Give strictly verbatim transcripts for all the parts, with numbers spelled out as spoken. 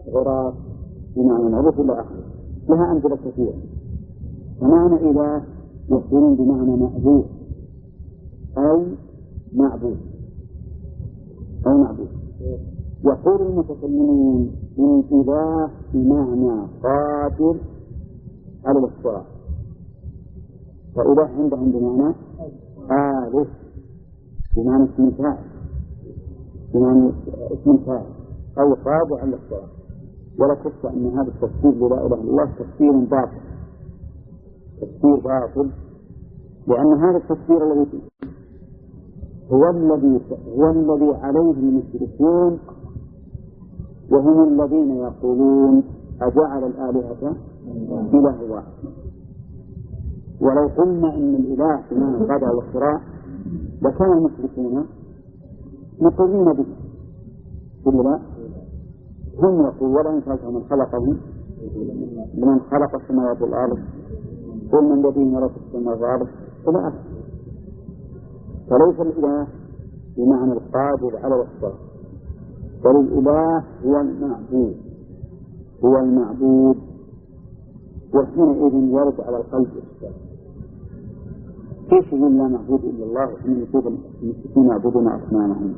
غراف بمعنى عرف إلى آخره، لها أمثلة كثيرة. فمعنى إله يكون بمعنى مأبوه أو معبود أو معبود. يقول المتكلمون إن إله بمعنى قادر على الاختراع، وإله عندهم بمعنى آلف بمعنى اسم فاعل، بمعنى اسم فاعل أو قادر على الاختراع. ولا شك أن هذا التفسير للا إله إلا الله تفسير باطل، تفسير باطل، لأن هذا التفسير الذي هو الذي هو الذي عليه المشركون، وهم الذين يقولون أجعل الآلهة إله واحد. ولو قلنا إن الإله بمعنى القادر على الاختراع لكان المشركون مقرين به، إلا هم يقول ولا ينفعه من خلقهم لمن خلق السماوات والأرض قل من الذي يرى في السماوات والأرض إلى آخره. فليس الإله بمعنى القادر على الاختراع، بل الإله هو المعبود، هو المعبود. وحينئذ يرد على القلب الإشكال، كيف يقول لا معبود إلا الله وحين يقول المشركين يعبدون أصنامهم؟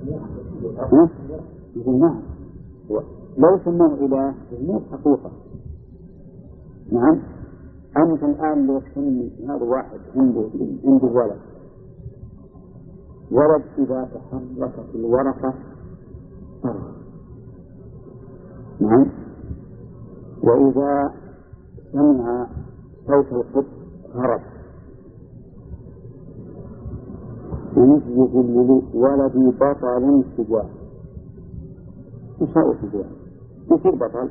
يقول نعم، لو سموه إله مو حقيقة. نعم، أنت الآن لو تسمي هذا واحد عنده عنده ولد ولد إذا تحركت الورقة صرخ، نعم، وإذا سمع صوت القط هرب، ويجي ولدي بطل شجاع، مش هو شجاع يصير بطل؟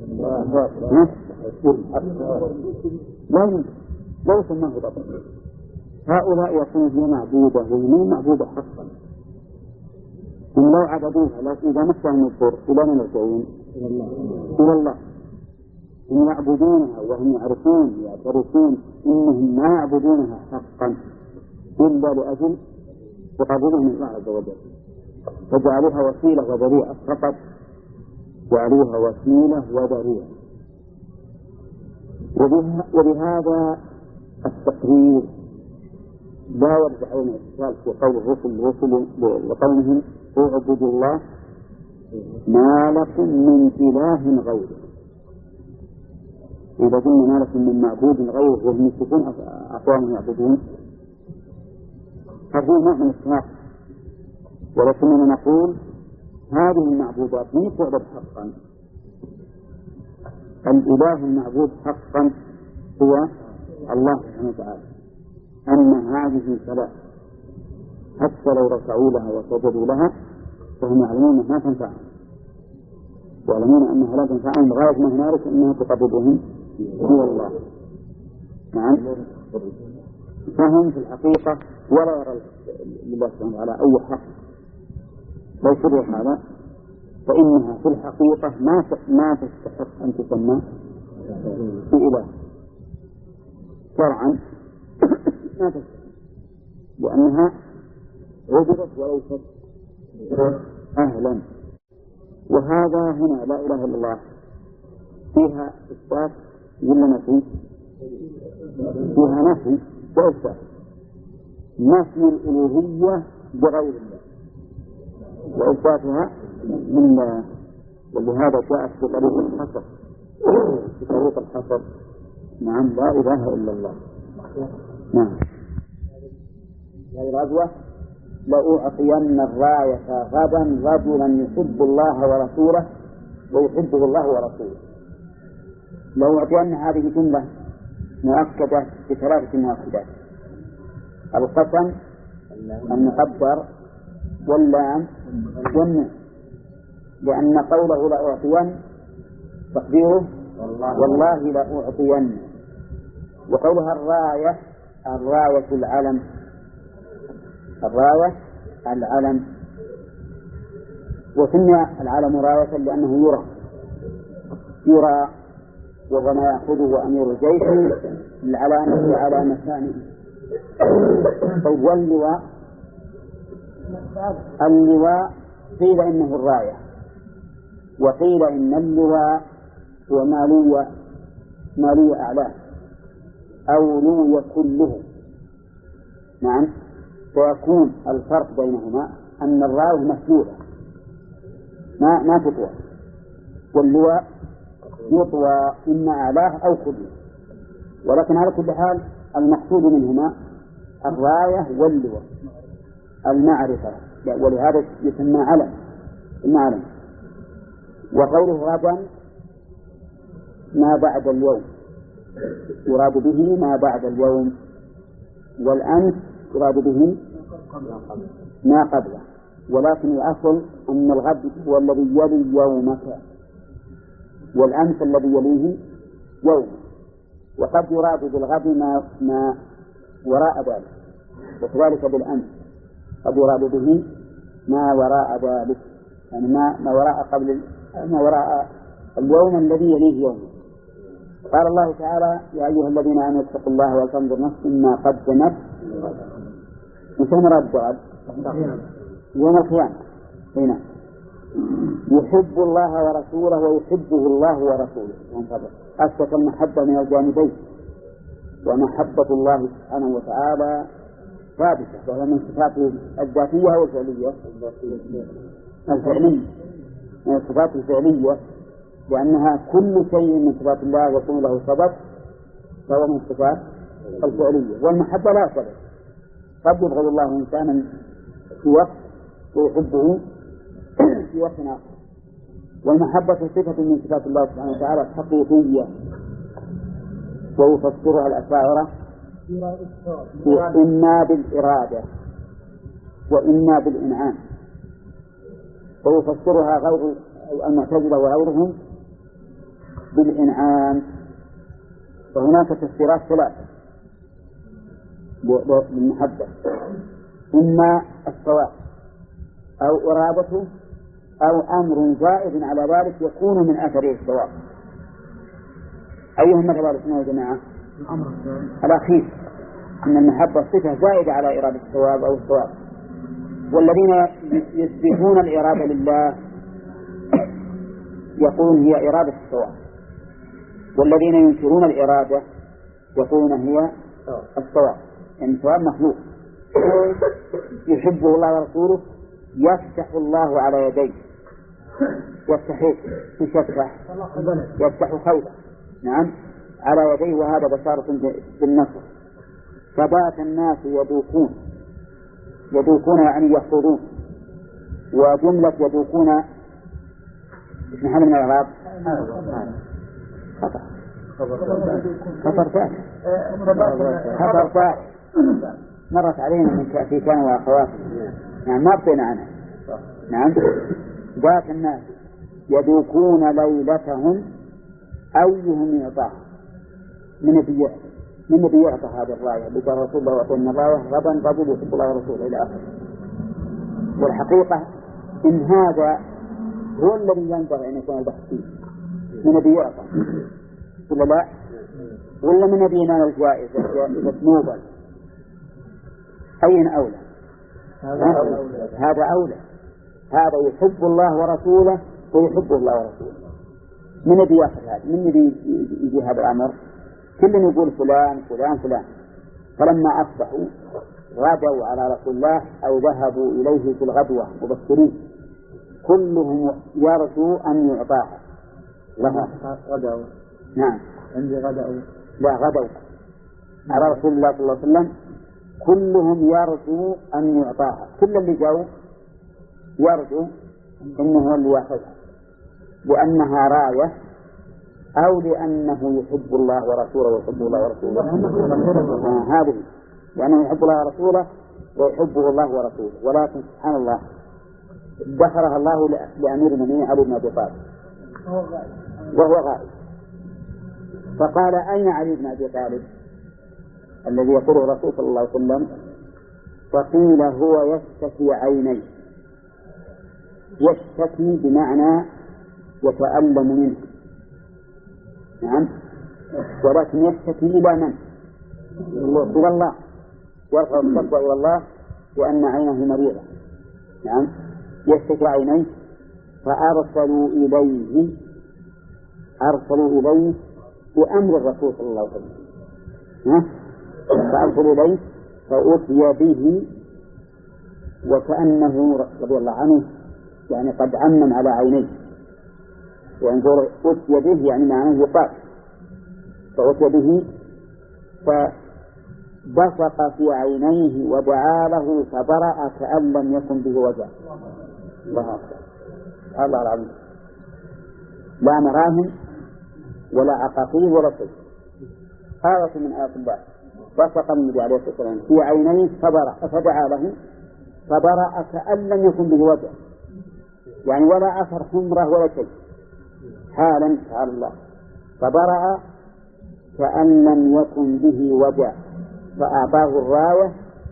لا، لو سماه بطل. هؤلاء يقولون هي معبودة وهي معبودة حقا، إن لو عبدوها لكن إذا مسهم الضر إلى من يرجعون؟ إلى الله. هم يعبدونها وهم يعرفون يعترفون إنهم ما يعبدونها حقا إلا لأجل تقربهم من الله عز وجل، فجعلوها وسيلة وذريعة فقط، جعلوها وسيلة وذريعة. وبهذا التقرير لا يرجع علينا إشكال في قول الرسل الرسل لقومهم اعبدوا الله ما لكم من إله غيره. إذا قلنا ما لكم من معبود غيره وهم يشركون أقوام يعبدون، هذا نوع من التناقض. ولكننا نقول هذه المعبودات من تعبد حقا. الإله المعبود حقا هو الله سبحانه وتعالى. أما هذه فلا، حتى لو ركعوا لها وسجدوا لها فهم يعلمون أنها تنفعهم، ويعلمون أنها لا تنفعهم لغاية ما هنالك أنها تقربهم هو الله. نعم، فهم في الحقيقة ولا يرى لله سبحانه وتعالى أي حق. لو شرع هذا فإنها في الحقيقة ما ما تستحق أن تسمى بإله شرعا، ما تستحق، لأنها عبدت وليست أهلا. وهذا هنا لا إله إلا الله فيها إثبات ولا نفي؟ فيها نفي وإثبات. نفي الألوهية بغير الله وإثباتها من الله، ولهذا جاءت في طريق الحصر في طريق الحصر نعم لا إله إلا الله. نعم. هذه الغزوة لأعطين الراية غدا رجلا يحب الله ورسوله ويحبه الله ورسوله. لو أعطين هذه جملة مؤكدة بثلاثة مؤكدات: القسم، المقدر، واللام، والنون. لأن قوله لأعطين تقديره والله لأعطين، وقولها الراية الراية العلم، الراية العلم، وسمي العلم راية لأنه يرى يرى وهو ما يأخذه أمير الجيش العلامة على مكانه. طيب، واللواء اللواء قيل إنه الراية، وقيل إن اللواء هو ما لوي ما لوي أعلاه أو لوي كله. نعم. فيكون الفرق بينهما أن الراية مسلولة ما ما تطوى، واللواء يطوى إما أعلاه أو كله. ولكن على كل حال المقصود منهما الراية واللواء المعرفة، ولهذا يسمى علم المعلم. وقوله غدا ما بعد اليوم يراد به ما بعد اليوم، والأمس يراد به ما قبله. ولكن الأصل أن الغد هو الذي يلي يومك، والأمس الذي يليه يوم. وقد يراد بالغد ما, ما وراء ذلك، وكذلك بالأمس قد يراد به ما وراء ذلك، يعني ما, ما وراء قبل ما وراء اليوم الذي يليه يوم. قال الله تعالى يا أيها الذين آمنوا اتقوا الله ولتنظر نفس ما قدمت. متى مراد الغد؟ يوم القيامة. هنا يحب الله ورسوله ويحبه الله ورسوله، أثبت المحبة من الجانبين، ومحبة الله سبحانه وتعالى ثابتة، وهي من صفاته الذاتية والفعلية. الفعلية من الصفات الفعلية، لأنها كل شيء من صفات الله يكون له سبب فهو من الصفات الفعلية. والمحبة لا سبب، قد يبغض الله إنسانا في وقت ويحبه في وقت آخر. والمحبة صفة من صفات الله سبحانه وتعالى الحقيقية، ويفسرها الأشاعرة إما بالإرادة وإما بالإنعام، ويفسرها غير المعتزلة وغيرهم بالإنعام. فهناك تفسيرات ثلاثة للمحبة: إما الثواب أو إرادته أو أمر زائد على ذلك يكون من أثره الثواب. أيهم مثل يا جماعة؟ الأخير، أن المحبة صفة زائدة على إرادة الثواب أو الثواب. والذين يثبتون الإرادة لله يقولون هي إرادة الثواب، والذين ينكرون الإرادة يقولون هي الثواب، يعني الثواب مخلوق. يحبه الله ورسوله، يفتح الله على يديه. يفتح يفتح يفتح خيرا، نعم، على يديه، وهذا بشارة بالنصر. فبات الناس يذوقون يذوقون يعني يخوضون، وجملة يذوقون اسم حال من الإعراب خطأ خطر فات خطر فات مرت علينا من في كان وأخوات، يعني ما بقينا عنها. نعم. ذات الناس يذوقون ليلتهم أيهم يعطاها. من النبي من النبي يعطى هذه الراية اللي قال رسول الله وأعطينا الراية غدا قبل يحب الله ورسوله إلى آخره. والحقيقة إن هذا هو الذي ينبغي أن يكون البحث فيه. من النبي يعطى ولا لا؟ ولا من النبي ينال الجائزة إذا نوبل؟ أين أولى؟ هذا أولى. هذا يحب الله ورسوله ويحبه الله ورسوله. من الذي يأخذ هذا؟ من الذي يجي هذا الأمر؟ كل يقول فلان فلان فلان. فلما أصبحوا غدوا على رسول الله أو ذهبوا إليه في الغدوة مبكرين، كلهم يرجو أن يعطاها لها. غدوا. نعم. عندي غدوا. لا غدوا على رسول الله صلى الله عليه وسلم، كلهم يرجو أن يعطاها. كل اللي جاءوا يرجو إنه هو اللي يأخذها، لأنها راية أو لأنه يحب الله ورسوله ويحب الله ورسوله. آه هذه لأنه يحب الله ورسوله ويحبه الله ورسوله. ولكن سبحان الله ذكرها الله لأمير المؤمنين علي بن أبي طالب وهو غائب، فقال أين علي بن أبي طالب الذي يقوله الرسول صلى الله عليه وسلم؟ فقيل هو يشتكي عينيه. يشتكي بمعنى يتألم منه، نعم، ولكن يشتكي إلى من؟ إلى الله، يرفع الشكوى إلى الله لأن عينه مريضة. نعم، يشتكي عينيه. فأرسلوا إليه أرسلوا إليه بأمر الرسول صلى الله عليه وسلم، فأرسلوا إليه فأتي به، وكأنه رضي الله عنه يعني قد عمم على عينيه، وينظر أتي به يعني معناه يقال، فأتي به فبصق في عينيه ودعا له فبرأ كأن لم يكن به وجع. الله أكبر، الله العظيم، لا مراهم ولا عقاقير ولا شيء، آية من آيات الله. بصق النبي عليه الصلاة والسلام في عينيه فبرأ فدعا له فبرأ كأن لم يكن به وجع، يعني ولا أثر حمرة ولا شيء، حالا تعالى الله، فبرأ كأن لم يكن به وجع، فأعطاه الراية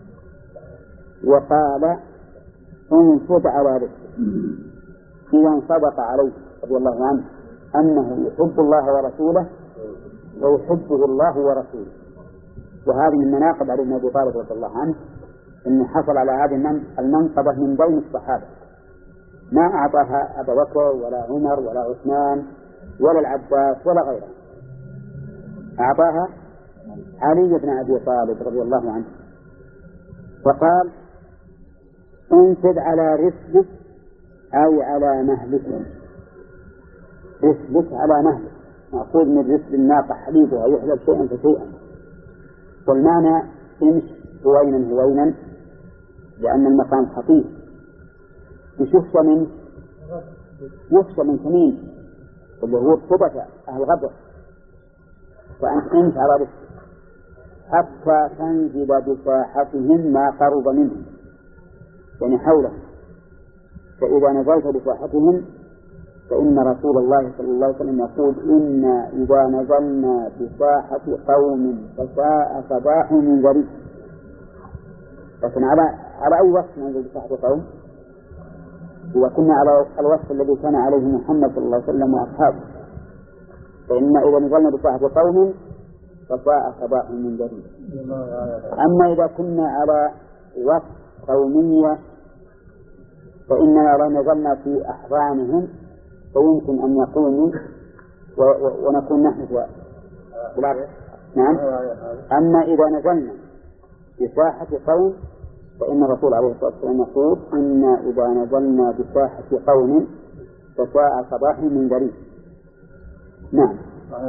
وقال انفض على رسله. إذا صدق عليه رضي الله عنه أنه يحب الله ورسوله ويحبه الله ورسوله، وهذه من مناقب علي بن أبي طالب رضي الله عنه، أنه حصل على هذه المنقبة من بين الصحابة، ما أعطاها أبا بكر ولا عمر ولا عثمان ولا العباس ولا غيره، أعطاها علي بن أبي طالب رضي الله عنه، فقال انفذ على رسلك أي على مهلك، رسلك على مهلك، مأخوذ من رسل الناقة حليبها يحلب شيئا فشيئا، والمعنى امش هوينا هوينا لأن المقام خطير، مش يخشى من يخشى من ثمين اللي هو الصبة أهل غدر، فأنت امش على رسلك حتى تنزل بساحتهم ما قرب منهم، يعني حولهم، فإذا نزلت بساحتهم فإن رسول الله صلى الله عليه وسلم يقول إنا إذا نزلنا بساحة قوم فساء صباح من ذريب. لكن على على أي وصف ننزل بساحة قوم؟ إذا كنا على الوصف الذي كان عليه محمد صلى الله عليه وسلم وأصحابه، فإن إذا نزلنا بساحة قوم فساء صباح من ذريب. أما إذا كنا على وصف قومية فإننا لو نزلنا في أحضانهم فيمكن أن يقوموا ونكون نحن في الأرض. نعم. أما إذا نزلنا بساحة قوم فإن الرسول عليه الصلاة والسلام يقول إنا إذا نزلنا بساحة قوم فساء صباح من ذريب. نعم.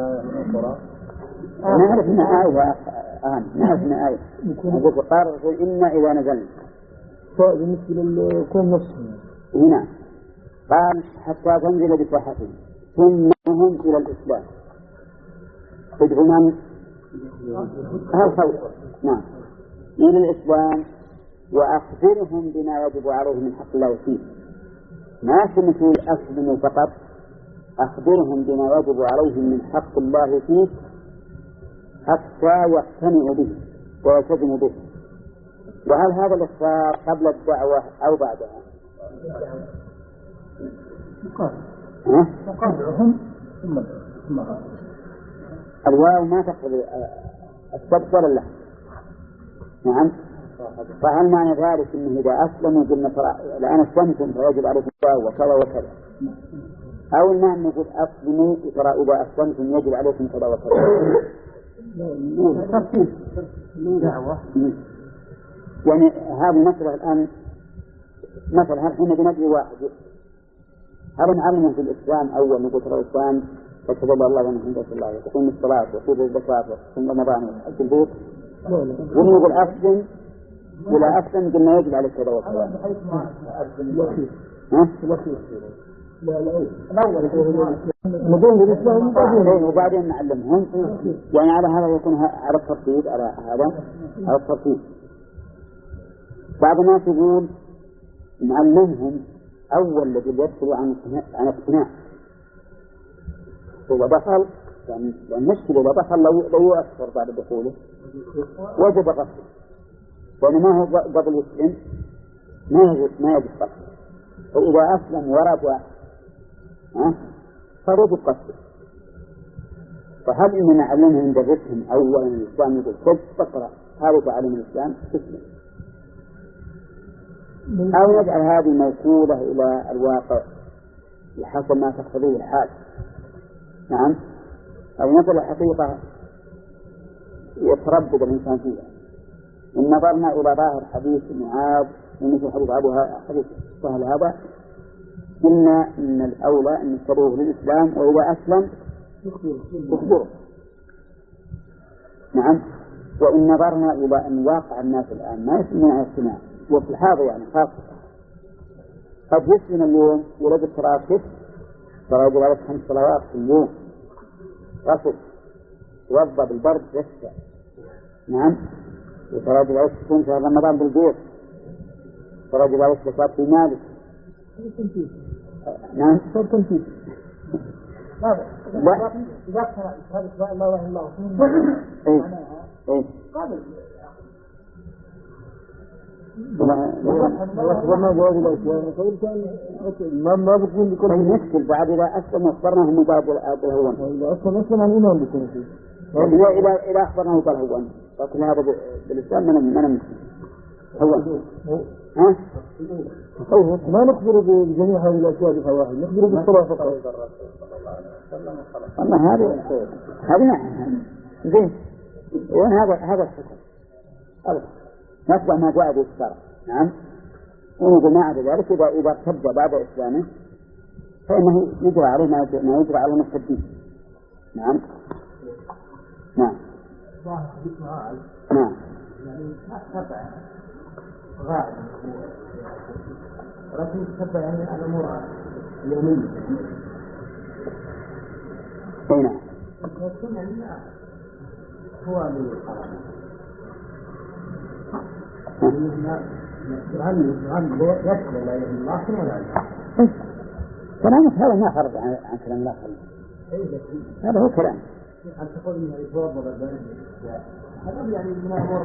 نعرف أن آية أهم نعرف أن آية نقول قال إنا إذا نزلنا بالنسبة للكون نفسه هنا قال حتى تنزل بساحتهم ثم هم إلى الإسلام تدعو من هالخوف نعم إلى الإسلام وأخبرهم بما يجب عليهم من حق الله فيه، ما تمثل أسلموا فقط، أخبرهم بما يجب عليهم من حق الله فيه حتى يقتنعوا به ويلتزموا به. وهل هذا الإخبار قبل الدعوة أو بعدها؟ مقابلهم ثم ثم الواو ما تقبل السبق ولا لا؟ نعم. فهل معنى ذلك أنه إذا أسلموا قلنا الآن أسلمتم فيجب عليكم الواو وكذا وكذا، أو المعنى نقول أسلموا ترى إذا أسلمتم يجب عليكم كذا وكذا؟ ترتيب دعوة. يعني هذه المسألة الآن مثلا هل حين بندعي واحد هل نعلمه في الإسلام أول نقول ترى الإسلام فاشهد أن لا إله إلا الله وتقيم الصلاة وتؤتي الزكاة وتصوم رمضان وتحج البيت، ونقول أسلم إذا أسلم قلنا يجب عليك كذا وكذا. ها؟ لا لا نقول بالإسلام وبعدين نعلمهم، يعني على هذا يكون على الترتيب على هذا على الترتيب. بعض الناس يقول نعلمهم أول الذي يدخل عن عن اقتناع، إذا دخل يعني المشكلة إذا دخل لو لو يؤثر بعد دخوله وجب قتله، لأنه ما هو قبل يسلم ما يجب ما يجب قتله، فإذا أسلم ورجع ها فيجب قتله. فهل إننا نعلمهم ندرسهم أولا الإسلام يقول خذ تقرأ هذا تعلم الإسلام تسلم، أو نجعل هذه موصولة إلى الواقع بحسب ما تقتضيه الحال. نعم. أو مثل الحقيقة يتردد الإنسان فيها. إن نظرنا إلى ظاهر حديث معاذ ومثل حديث أبو حديث سهل هذا قلنا إن الأولى أن يشتروه للإسلام وإذا أسلم يخبره. نعم. وإن نظرنا إلى أن واقع الناس الآن ما يسمعون الاجتماع وفي الحاضر يعني خاصة قد يسلم اليوم ولد التراكب ترى جلالة خمس صلوات في اليوم غسل توضأ بالبرد يسكى. نعم. وترى جلالة تكون في رمضان بالبيت ترى جلالة زكاة في مالك. نعم. صار تنفيذ. لا إذا كان هذا لا إله إلا الله إيه إيه قابل ما جواب ما ما بكون بكل يشكل بعد إذا أسلم أخبرناه مبادر أبوه إذا أسلم أسلم عن الإيمان بكل شيء إذا إذا إذا أخبرناه قال هو لكن هذا بالإسلام من من مسلم هو ها ما نخبر بجميع هذه الأشياء بفواحد نخبر بالصلاة فقط. والله هذا هذا زين وين هذا هذا الحكم أبدا نتبع ما جاء به الشرع. نعم. ونقول ما عدا ذلك إذا إذا ارتد بعد إسلامه فإنه يجرى عليه ما يجرى على المرتدين. نعم. نعم. نعم. يعني ما تتبع غائب ولكن تتبع يعني الأمور اليومية. أي نعم. هو اللي كلامك هذا ما خرج عن كلام الله هذا هو كلام. أن تقول إنه يتوضأ بالبرد هذا يعني من الأمور.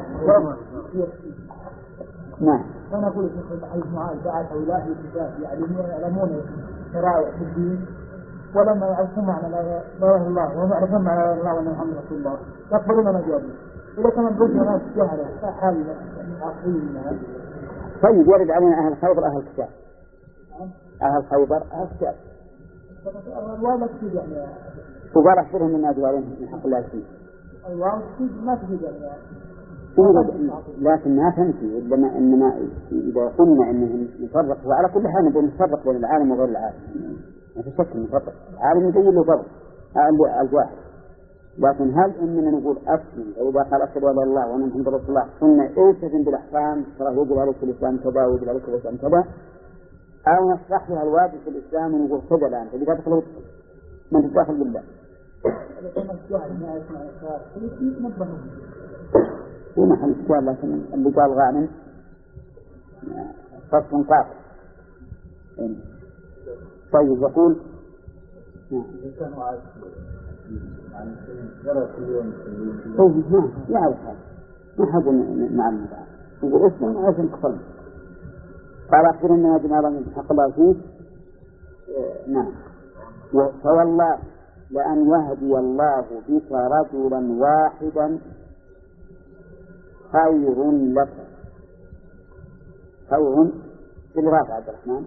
نعم. أنا أقول لك حديث معاذ بعد أولاد الكتاب يعني يعلمون شرائع في الدين ولما يعرفون معنى لا إله إلا الله وهم يعرفون معنى لا إله إلا الله وأن محمد رسول الله يقبلون ما جاء به. إذا كان الرجل ناس جهلة حال عقيمة. طيب يرد علينا أهل خيبر أهل الكتاب. أهل خيبر أهل الكتاب. الواو تفيد يعني. وقال أحفرهم من أجوارهم من حق الله فيه. الواو تفيد ما تفيد يعني. لكن ما تنفي إنما إنما إذا قلنا إنه نفرق وعلى كل حال نبغى نفرق بين العالم وغير العالم. ما في شك نفرق. العالم يبين له فرق. الواحد. لكن هل إننا نقول أسلم أو إذا قال أشهد أن لا إله إلا الله وأن محمدا رسول الله قلنا إلتزم بالأحكام ترى يجب عليك الإسلام كذا ويجب عليك الإسلام كذا أو نشرح لها الواجب في الإسلام ونقول كذا الآن فإذا تدخل من تدخل بالله. هو محل السؤال لكن اللي قال غانم فصل قاطع. طيب يقول طيب ما يعرف هذا ما حد نعلم بعد يقول اسم اسم كفر قال أخبرنا جمالا من حق الله فيه. نعم. فوالله لأن يهدي الله بك رجلا واحدا خير لك. خير في الرافع عبد الرحمن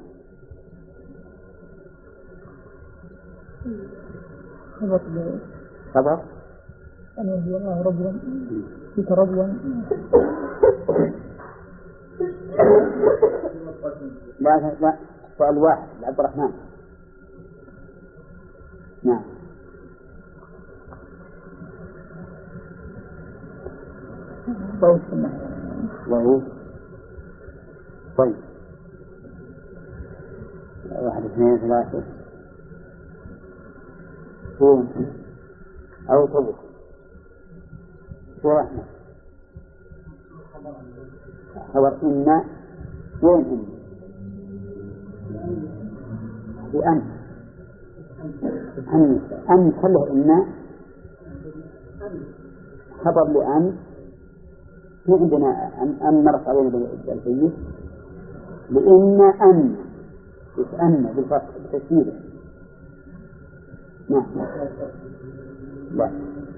خبر أن يهدي الله رجلا بك رجلا لا لا سؤال واحد لعبد الرحمن. نعم. صوت وهو طيب واحد اثنين ثلاثة ثم أو طبق شو رحمة خبر إن وين إن بأن أن أن خله إن خبر لأن في عندنا أن أن نرفع علينا بالسيد لأن أن يتأنى بالفتح بالتشديد. نعم. لا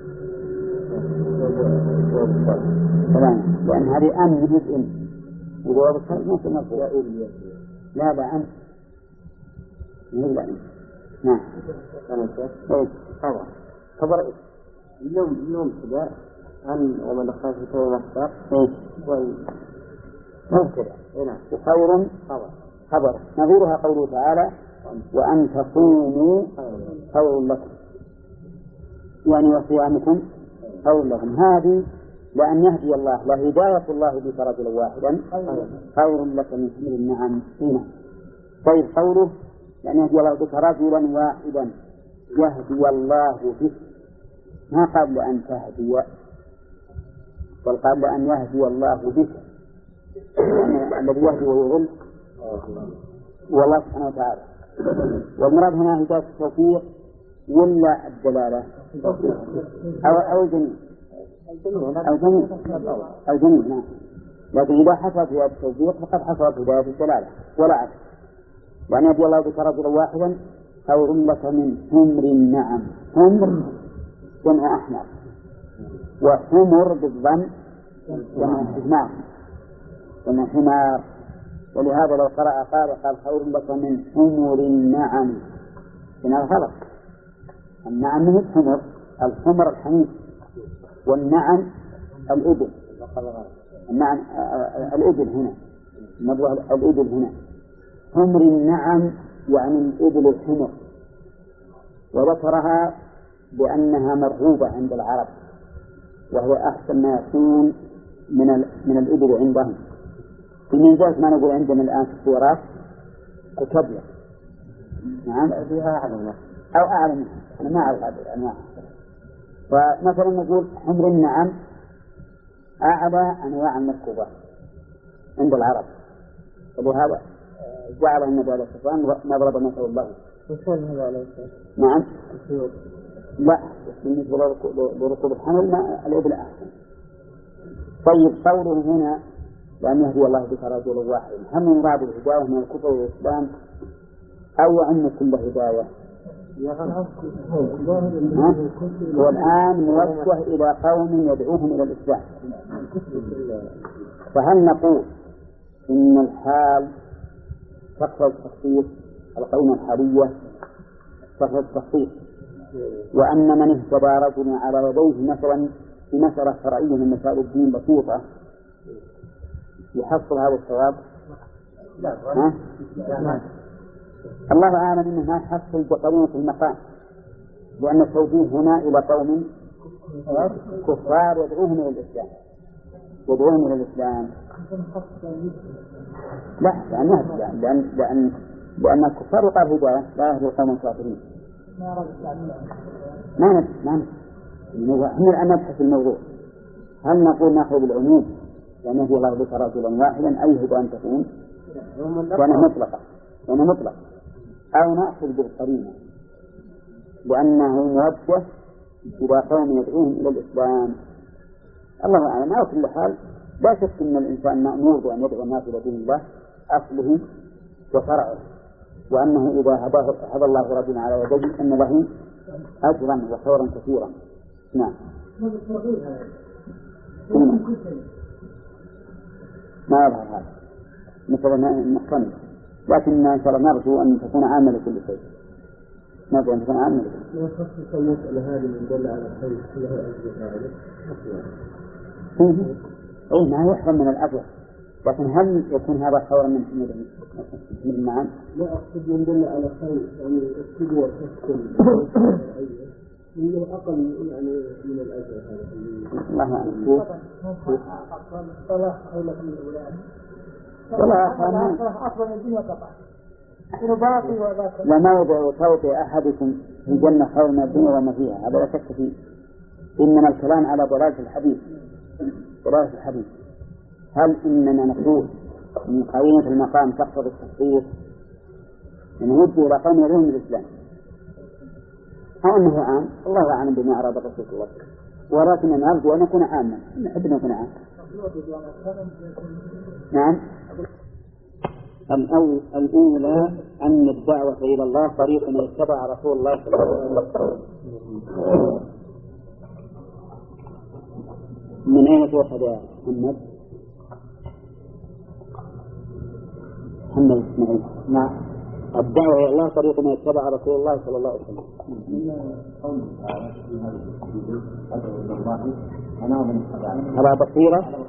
تمام لأن هذه أن يجوز إن وجواب الشرط ما في نص لا لا أن لا نعم. إيه طبعا. خبر إيه؟ اليوم اليوم كذا عن ومن خاف تو مصدر. إيه. مبتدأ. نعم. وخير خبر. خبر. نظيرها قوله تعالى: وأن تصوموا خير لكم، يعني وصيامكم خير لكم. هذه لأن يهدي الله، لهداية الله بك رجلا واحدا خير لك من حمل النعم. هنا طيب قوله لأن يهدي الله بك رجلا واحدا، يهدي الله بك، ما قال لأن تهدي، بل قال لأن يهدي الله بك، يعني الذي يهدي ويضل والله سبحانه وتعالى. والمراد هنا هداية التوفيق ولا الدلالة أو أو الجميع أو جميع أو جميع نعم. لكن إذا حصلت هداية التوفيق فقد حصلت هداية الدلالة ولا عكس. وأن يهدي الله بك رجلا واحدا خير لك من حمر النعم. حمر جمع أحمر، وحمر بالضم جمع حمار جمع حمار. ولهذا لو قرأ قال قال خير لك من حمر النعم، هنا غلط. النعم من الحمر، الحمر الحمير، والنعم الإبل. النعم الإبل هنا، نبغى الإبل هنا. حمر النعم يعني الإبل الحمر، وذكرها بأنها مرغوبة عند العرب، وهي أحسن ما يكون من من الإبل عندهم. من ذلك ما نقول عندنا الآن في السيارات كتبلة، نعم، فيها أعلى أو أعلى منها، أنا ما أعرف هذه الأنواع. فمثلا نقول حمر النعم أعلى أنواع المركوبة عند العرب، ولهذا جعل النبي عليه الصلاة والسلام ما ضرب مثل الله. نعم. لا، بالنسبة لركوب الحمل ما الإبل أحسن. طيب قوله هنا لأن يهدي الله بك رجلا واحدا، هم من بعض الهداية من الكفر والإسلام أو يعم كل هداية؟ والآن موجه إلى قوم يدعوهم إلى الإسلام، فهل نقول إن الحال تقتضي التخصيص، القوم الحالية تقتضي التخصيص، وأن من اهتدى رجل على يديه مثلا في مسألة شرعية من مسائل الدين بسيطة يحصل هذا الثواب؟ ها؟ الله أعلم أنه ما يحصل بقرينة المقام، لأن التوجيه هنا إلى قوم كفار يدعوهم إلى الإسلام يدعوهم إلى الإسلام لا، لأن لأن لأن لأن الكفار يقال هداية لا يهدي القوم الكافرين. ما ما نحن الآن نبحث الموضوع، هل نقول نأخذ بالعموم لأن يهدي الله بك رجلا واحدا أي هدى أن تكون وأنا مطلقة وأنا مطلق، أو نأخذ بالقرينة لأنه موجه إلى قوم يدعوهم إلى الإسلام. الله أعلم. على كل حال لا شك أن الإنسان مأمور بأن يدعو الناس إلى دين الله أصله وفرعه، وأنه إذا هداه هدى الله رجلا على يديه أن له أجرا وخيرا كثيرا. نعم. ما يظهر هذا مثلا نقتنع، لكن إن شاء الله نرجو أن تكون عامة لكل شيء، نرجو أن تكون عامة لكل شيء. ما خصص المسألة هذه من دل على الخير كلها أجر فاعله؟ أي ما يحرم من الأجر، لكن هل يكون هذا خيرا من حمل النعم؟ لا أقصد من دل على خير يعني السجوة والتسكن إنه أقل يعني من الأجر هذا. الله أعلم. صلاح حولك من الأولاد. صلاح أصلا الدنيا قطع. وما يدعو توطي أحدكم في الجنة خير من الدنيا وما فيها، هذا لا شك فيه. إنما الكلام على ضلالة الحديث ضلالة الحديث. هل إننا نقول من قرينة المقام تقتضي التخصيص أن يوجه إلى قوم يدعوهم الإسلام، أو أنه عام؟ الله أعلم بما أراد الرسول صلى الله عليه وسلم، ولكن نرجو أن نكون عاما، نحب أن نكون عاما. نعم. الأولى أن الدعوة إلى الله طريق من اتبع رسول الله صلى الله عليه وسلم. من أين تؤخذ يا محمد؟ محمد إسماعيل. نعم. الدعوة إلى الله طريق من اتبع رسول الله صلى الله عليه وسلم. على بصيرة.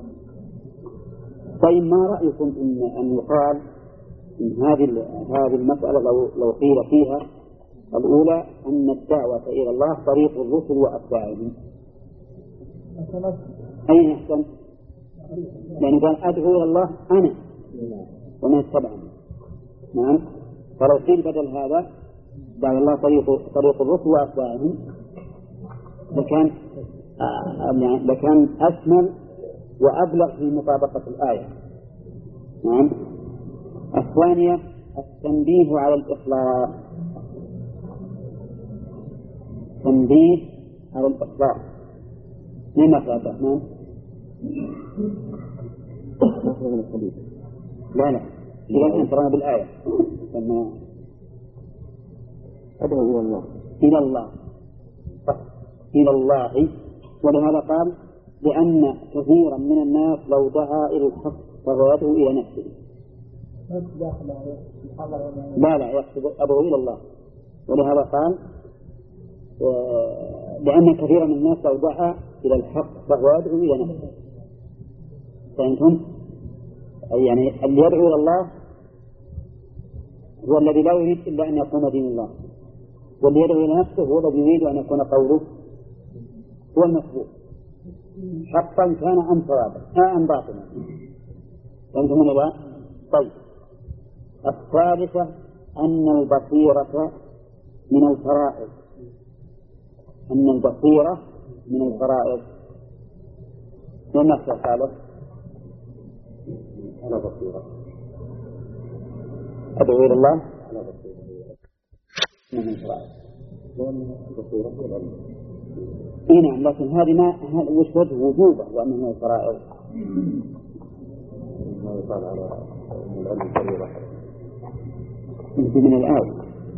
طيب ما رأيكم إن أن يقال إن هذه هذه المسألة لو لو قيل فيها الأولى أن الدعوة إلى الله طريق الرسل وأتباعهم؟ أين أحسن؟ يعني قال أدعو إلى الله أنا ومن اتبعني. نعم. فلو قيل بدل هذا دعوة الله طريق طريق الرسل وأتباعهم لكان آه لكان أشمل وأبلغ في مطابقة الآية. نعم. الثانية التنبيه على الإخلاص. تنبيه على الإخلاص. لما قال الرحمن؟ لا لا إذا أنت رأى بالآية لما أدعو إلى الله إلى الله إلى الله. ولهذا قال لأن كثيرا من الناس لو دعا إلى الحق فهو يدعو إلى نفسه. لا لا يقصد أدعو إلى الله. ولهذا قال لأن كثيرا من الناس لو دعا إلى الحق فهو يدعو إلى نفسه. فهمتم؟ يعني اللي يدعو إلى الله هو الذي لا يريد إلا أن يقوم دين الله، واللي يدعو إلى نفسه هو الذي يريد أن يكون قوله هو المطلوب حقا كان أم صوابا آه أم باطلا. فهمتم ولا لا؟ طيب. الثالثة أن البصيرة من الفرائض. أن البصيرة من الفرائض. وما قاله؟ على بصيرة. أدعو إلى الله على بصيرة من الفرائض. بصيرة والعلم. إيه نعم. لكن هذه ما هذا وش وجه وجوبه وأنه من الفرائض؟ ما يقال على العلم فريضة. أنت من الآية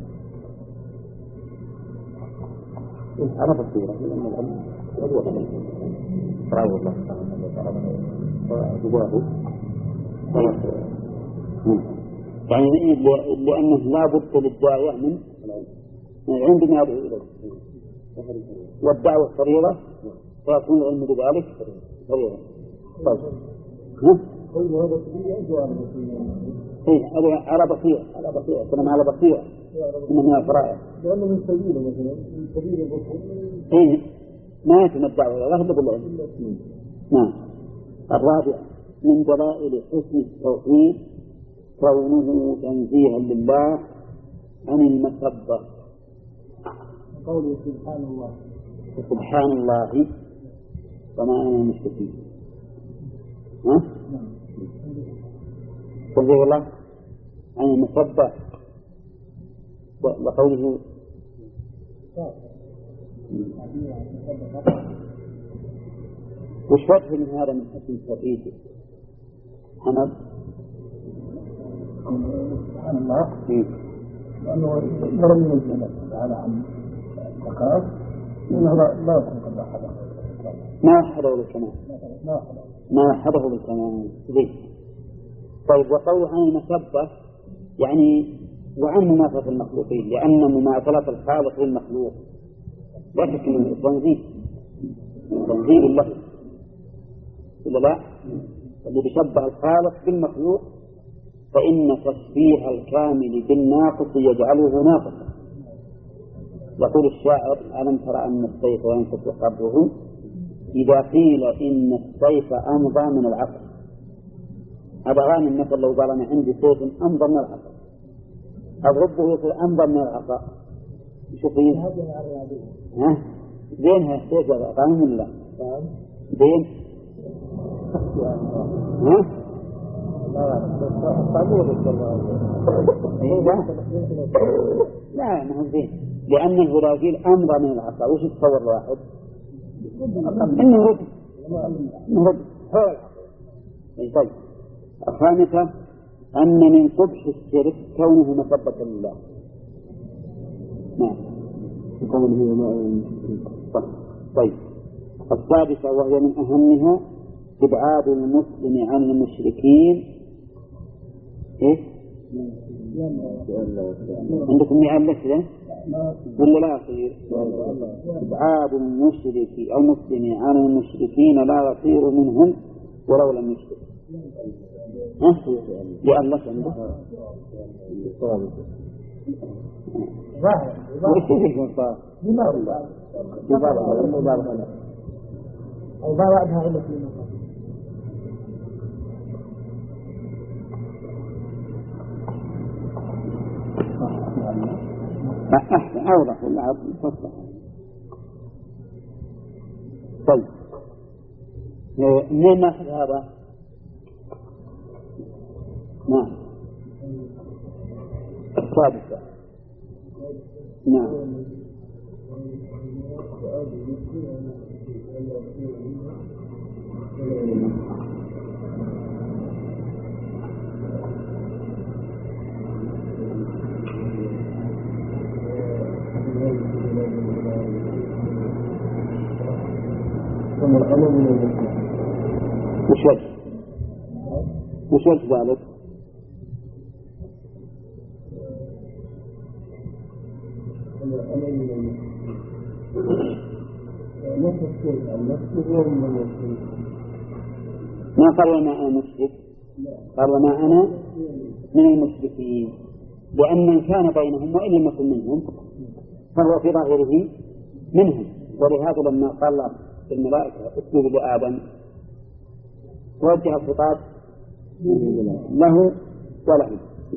على بصيرة من العلم والوحي فرائض الله وجوابه. يعني لأنه لا بد للداعية من العلم بما يدعو إليه، والدعوة فريضة فيكون العلم بذلك فريضة. طيب. ها؟ إيه هذا على بصيرة على بصيرة كلام على بصيرة إنما الفرائض. لأنه من سبيله مثلا من سبيل الرسول. إيه ما يتم الدعوة إلى الله إلا بالعلم. نعم. الرابع من دلائل حسن التوحيد كونه تنزيها لله عن المسبة. قوله سبحان الله سبحان الله وما أنا من المشركين. ها؟ تنزيه الله عن المسبة وقوله وش وجه من هذا من حسن التوحيد؟ حمد سبحان الله لأنه يرمي الجنة تعالى عن الزكاة إنه لا يكون قد أحده ما وحده بالكمال ما وحده بالكمال. طيب. وقوله عن المسبة يعني وعن مماثلة المخلوقين، لأن مماثلة الخالق للمخلوق لا شك من تنزيه تنزيه له ولا لا؟ اللي بيشبه الخالق بالمخلوق فإن تشبيه الكامل بالناقص يجعله ناقصا. يقول الشاعر ألم ترى أن السيف ينفث قبضه إذا قيل إن السيف أمضى من العصا. هذا غاني المثل لو قال أنا عندي سيف أمضى من العصا أضربه يقول أمضى من العصا. شوف ها زينها سيف قانون ولا زين ها لا ما هو زين لأنه إذا قيل أمضى من العصا وش يتصور الواحد إنه رد إنه رد حول. طيب. الخامسة أن من قبح الشرك كونه مسبة لله. نعم. طيب. السادسة وهي من أهمها إبعاد المسلم عن المشركين إيه؟ عندكم مئة لك ولا لا يصير؟ إبعاد المشرك أو مسلم عن المشركين لا يصير منهم ولو لم يشرك. ها؟ لأن لك عندك وش يفيد صار؟ لماذا؟ لماذا؟ أو ما بعدها علة لماذا؟ أحسن أوضح ولا تصلح. طيب منين ناخذ هذا؟ نعم السادسة. نعم وش وجه وش وجه ذلك؟ ما قال وما أنا مشرك، قال وما أنا من المشركين، لأن من كان بينهم وإن لم يكن منهم فهو في ظاهره منهم. ولهذا لما قال الله الملائكة اسجدوا لآدم توجه الخطاب له وله.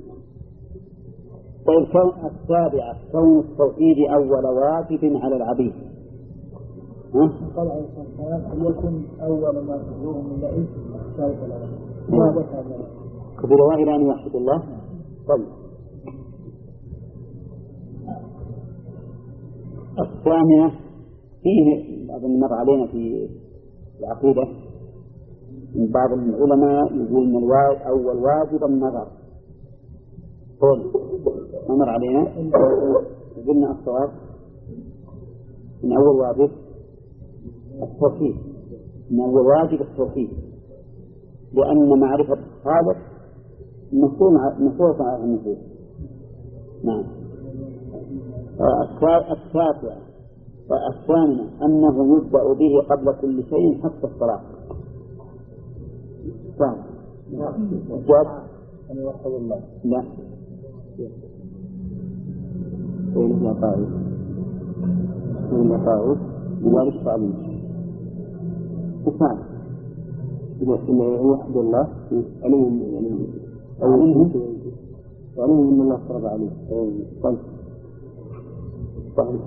طيب كون السابعة كون التوحيد أول واجب على العبيد. ها؟ قال عليه الصلاة والسلام أن يكن أول ما تدعوه من العلم ذلك العلم. كبر واحد أن يوحد الله. طيب الثامنة فيه أظن مر علينا في العقيدة من بعض العلماء يقول من الواجب أول واجب النظر. قول ما مر علينا قلنا الصواب من أول واجب التوحيد، من أول واجب التوحيد، لأن معرفة الخالق مفروضة على النفوس. نعم. التاسعة والثامنة أنه يبدأ به قبل كل شيء حتى الصلاة. صح. جاب أن يوحد الله. لا. وين لا طاووس؟ وين لا طاووس؟ ولا الصعب. صح. إذا إنه يوحد الله عليهم يعني عليهم وعليهم أن الله فرض عليه. طيب. طيب.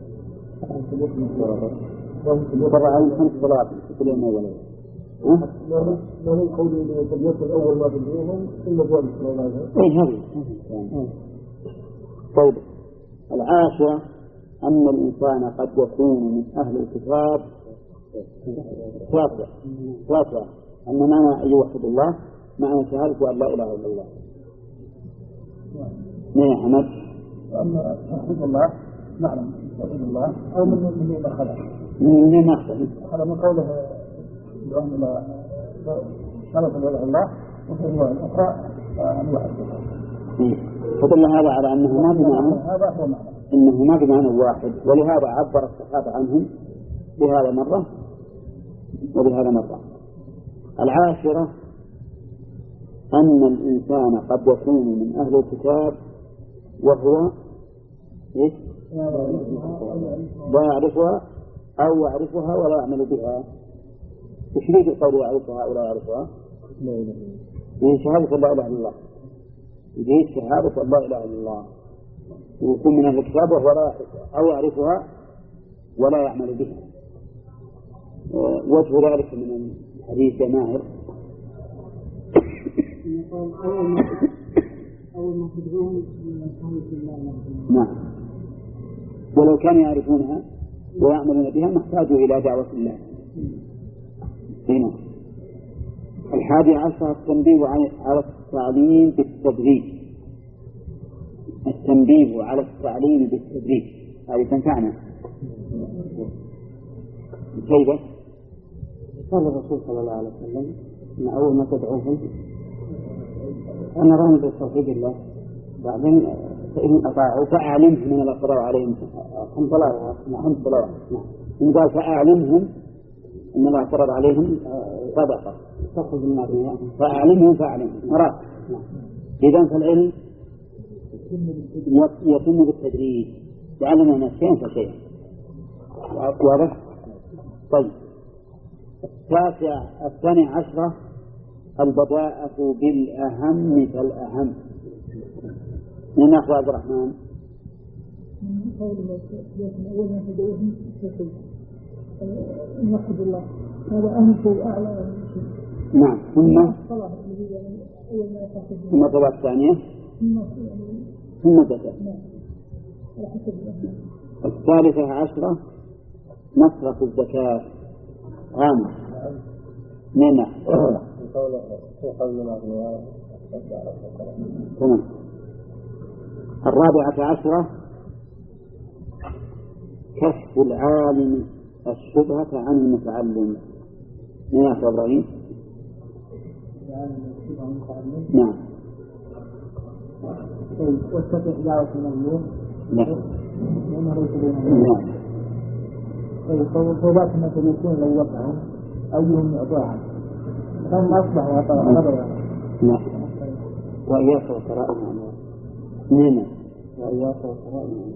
طبعا خمس صلوات في اليوم الأول. ما هو قول التبيات الأول ما بديهم إلا بوابة الصلاة. إيه هذه. طيب العاشرة أن الإنسان قد يكون من أهل الكتاب ثلاثة ثلاثة أن معنى أن يوحد الله معنى شهادة أن لا إله إلا الله. نعم يا حمد. وأن توحيد الله معنى توحيد الله أو من من من خلق. من من أخذ. هذا من قوله بأن الله خلق الله وفي رواية أخرى أن يوحد الله. فدل هذا على أنه ما بمعنى هذا هو معنى إنه ما بمعنى واحد، ولهذا عبر الصحابة عنهم بهذا مرة وبهذا مرة. العاشرة أن الإنسان قد يكون من أهل الكتاب وهو إيش؟ لا يعرفها أو يعرفها ولا يعمل بها. تشريك القول يعرفها أو لا يعرفها هي شهادة لا إله إلا الله. هي شهادة لا إله إلا الله ويكون من أهل الكتاب وهو لا يعرفها أو يعرفها ولا يعمل بها. وجه ذلك من حديث جماهر أول ما تدعوهم الله. نعم. ولو كانوا يعرفونها ويعملون بها ما احتاجوا إلى دعوة الله. هنا الحادي عشر التنبيه على التعليم بالتدريج. التنبيه على التعليم بالتدريج هذه تنفعنا. كيف؟ قال الرسول صلى الله عليه وسلم إن أول ما تدعوهم أنا رغم بتوحيد الله بعدين فإن أطاعوا فأعلمهم من الأقرار عليهم خمس صلوات خمس صلوات إن قال فأعلمهم إن الله اعترض عليهم صدقة تأخذ النار فأعلمهم فأعلمهم مرات. إذا فالعلم يتم بالتدريج يعلم الناس شيئا فشيئا. واضح؟ طيب التاسع الثاني عشرة البداءة بالأهم فالأهم. من أخوة عبد الرحمن نحمد الله هذا أهم شيء أعلى شيء. نعم. ثم ثم الصلاة الثانية ثم الزكاة. الثالثة عشرة مصرف الزكاة غامض. نعم. تمام. الرابعة عشرة كشف العالم الشبهة عن المتعلم. من يا إبراهيم؟ نعم. واتبع دعوة المظلوم. نعم. نعم. فوضات المتلوثين لو وقعوا أيهم يعطاها ثم أصبحوا غضبا. نعم. وإياك وقراء الأموال. نعم. وإياك وقراء الأموال.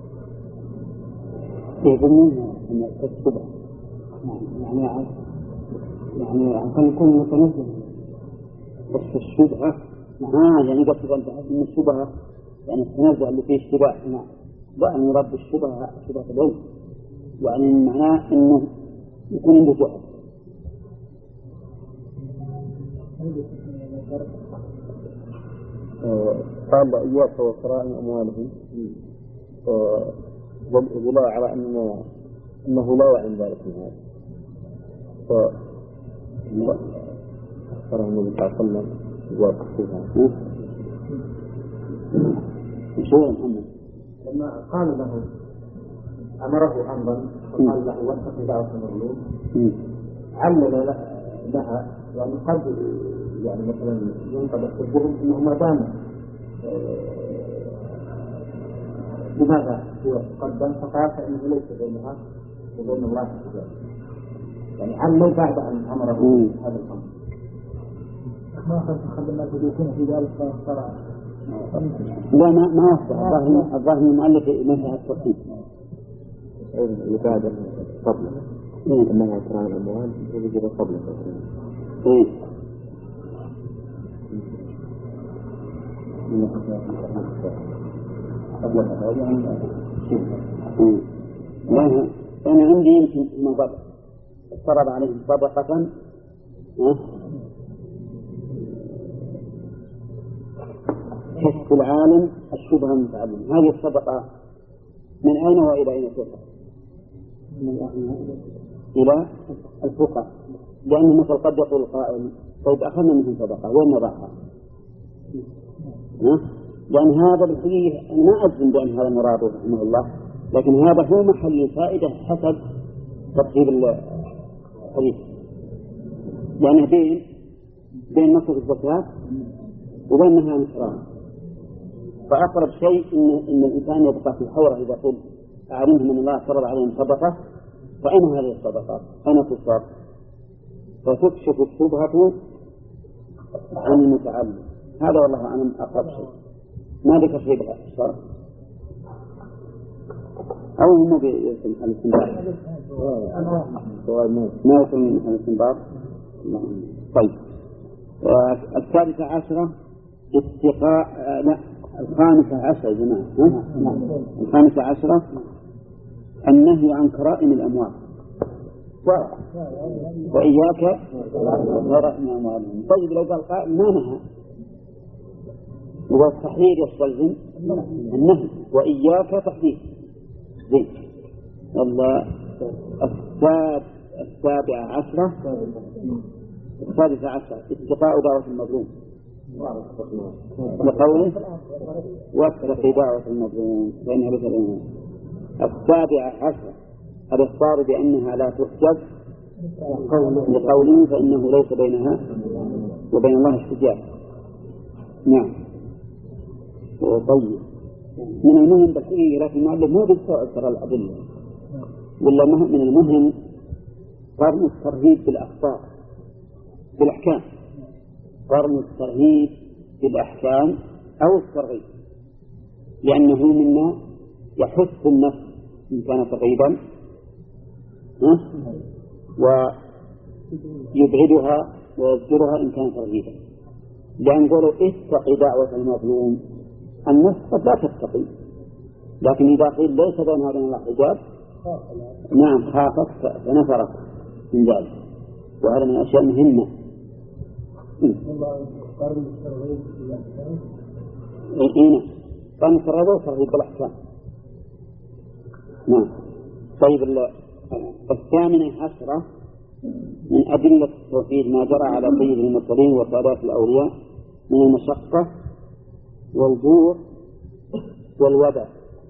يظنون أن الشبهة يعني يعني عشان يكون متنزه بس الشبهة آه يعني قصد أن تحس أن الشبهة يعني التنزه اللي فيه اشتباه. نعم. وأن يرد الشبهة شبهة العلم يعني معناه أنه يكون عنده جهل. قال إياك وقراء أموالهم والإدلاء على أنه أنه لا يعلم ذلك من هذا. فأخبره النبي صلى الله عليه وسلم وقفتها شو محمد لما قال له أمره أمرا وقال له واتق دعوة المظلوم علل لها يعني قد يعني مثلا ينطبق الجهل أنه ما دام لماذا هو قدم فقال فإنه ليس بينها وبين الله حجاب يعني علل بعد أن أمره هذا الأمر ما أخذ خدمات يكون في ذلك فصار لا ما ما وصل الظاهر المؤلف منها التوحيد يبادر قبله أنها إكرام الأموال يجب قبله. إيه. لا أنا عندي يمكن مضر افترض عليهم صدقة كشف العالم الشبهة المتعلم. هذه الصدقة من أين وإلى أين تؤخذ؟ إلى الفقراء. لأن مثل قد يقول القائل طيب أخذنا منهم صدقة وين نضعها؟ لأن هذا بالحقيقة ما أجزم بأن هذا مراده رحمه الله لكن هذا هو محل الفائدة حسب ترتيب الحديث. يعني بين بين مصرف الزكاة وبين نهي عن الحرام. فأقرب شيء إن إن الإنسان يبقى في حوره إذا قل أعلمهم من الله فرض عليهم صدقة فأين هذه الصدقات؟ أين تصاب؟ فتكشف الشبهة عن المتعلم. هذا والله أعلم أقرب شيء. ما ذكر شيء بالأخصار أو هم بيرسل محل السنباط ما يرسل من محل السنباط. طيب الثالثة عشرة اتقاء لا الخامسة عشرة يا جماعة الخامسة عشرة النهي عن كرائم الأموال وإياك كرائم أموالهم. طيب لو قال قائل ما نهى والتحرير يستلزم النهي وإياك تحرير زين. الله السابعة عشرة السادسة عشرة اتقاء دعوة المظلوم لقوله واتقي دعوة المظلوم فإنها ليس الإيمان. السابعة عشرة الإخبار بأنها لا تحجب لقوله فإنه ليس بينها وبين الله احتجاب. نعم. طيب، من المهم بالحقيقة لكن المعلم مو بالسوء ترى الأدلة، ولا من المهم قرن الترهيب بالأخطاء بالأحكام، قرن الترهيب بالأحكام أو الترغيب، لأنه مما يحث النفس إن كان ترغيبا ويبعدها ويزجرها إن كان ترهيبا، لأن قالوا اتق دعوة المظلوم، النفس قد لا تتقي، لكن إذا قيل ليس بين هذين الله حجاب نعم خافت فنفرت من ذلك، وهذا من الأشياء المهمة. إيه قام فرضوا ترهيب بالأحكام. نعم. طيب، الثامنة عشرة من أدلة التوحيد ما جرى على سيد المرسلين وسادات الأولياء من المشقة والجوع والوباء.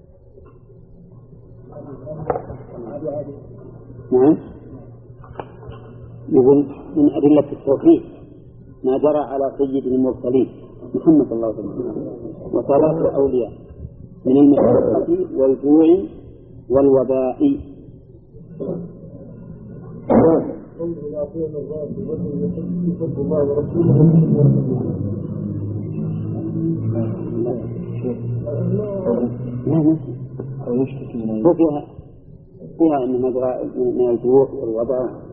نعم. يقول من أدلة التوحيد ما جرى على سيد المرسلين محمد صلى الله عليه وسلم وسادات الأولياء من المشقة والجوع والوباء. فيها فيها أن مجرى من الجوع والوباء.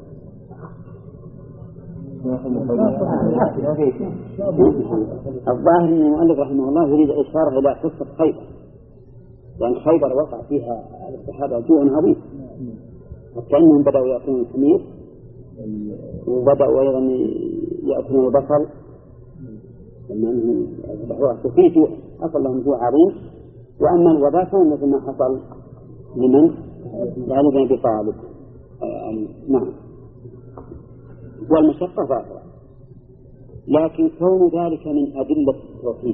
الظاهر أن المؤلف رحمه الله يريد إشارة إلى قصة خيبر، لأن خيبر وقع فيها الصحابة جوع عظيم، وكأنهم بدأوا يأكلون الحمير وبدأوا أيضا يأكلون البصل، وفي جوع حصل لهم جوع عظيم. وأما الوباء فهو مثل ما حصل لمن يعني بن أبي طالب. نعم. والمشقة ظاهرة، لكن كون ذلك من أدلة التوحيد،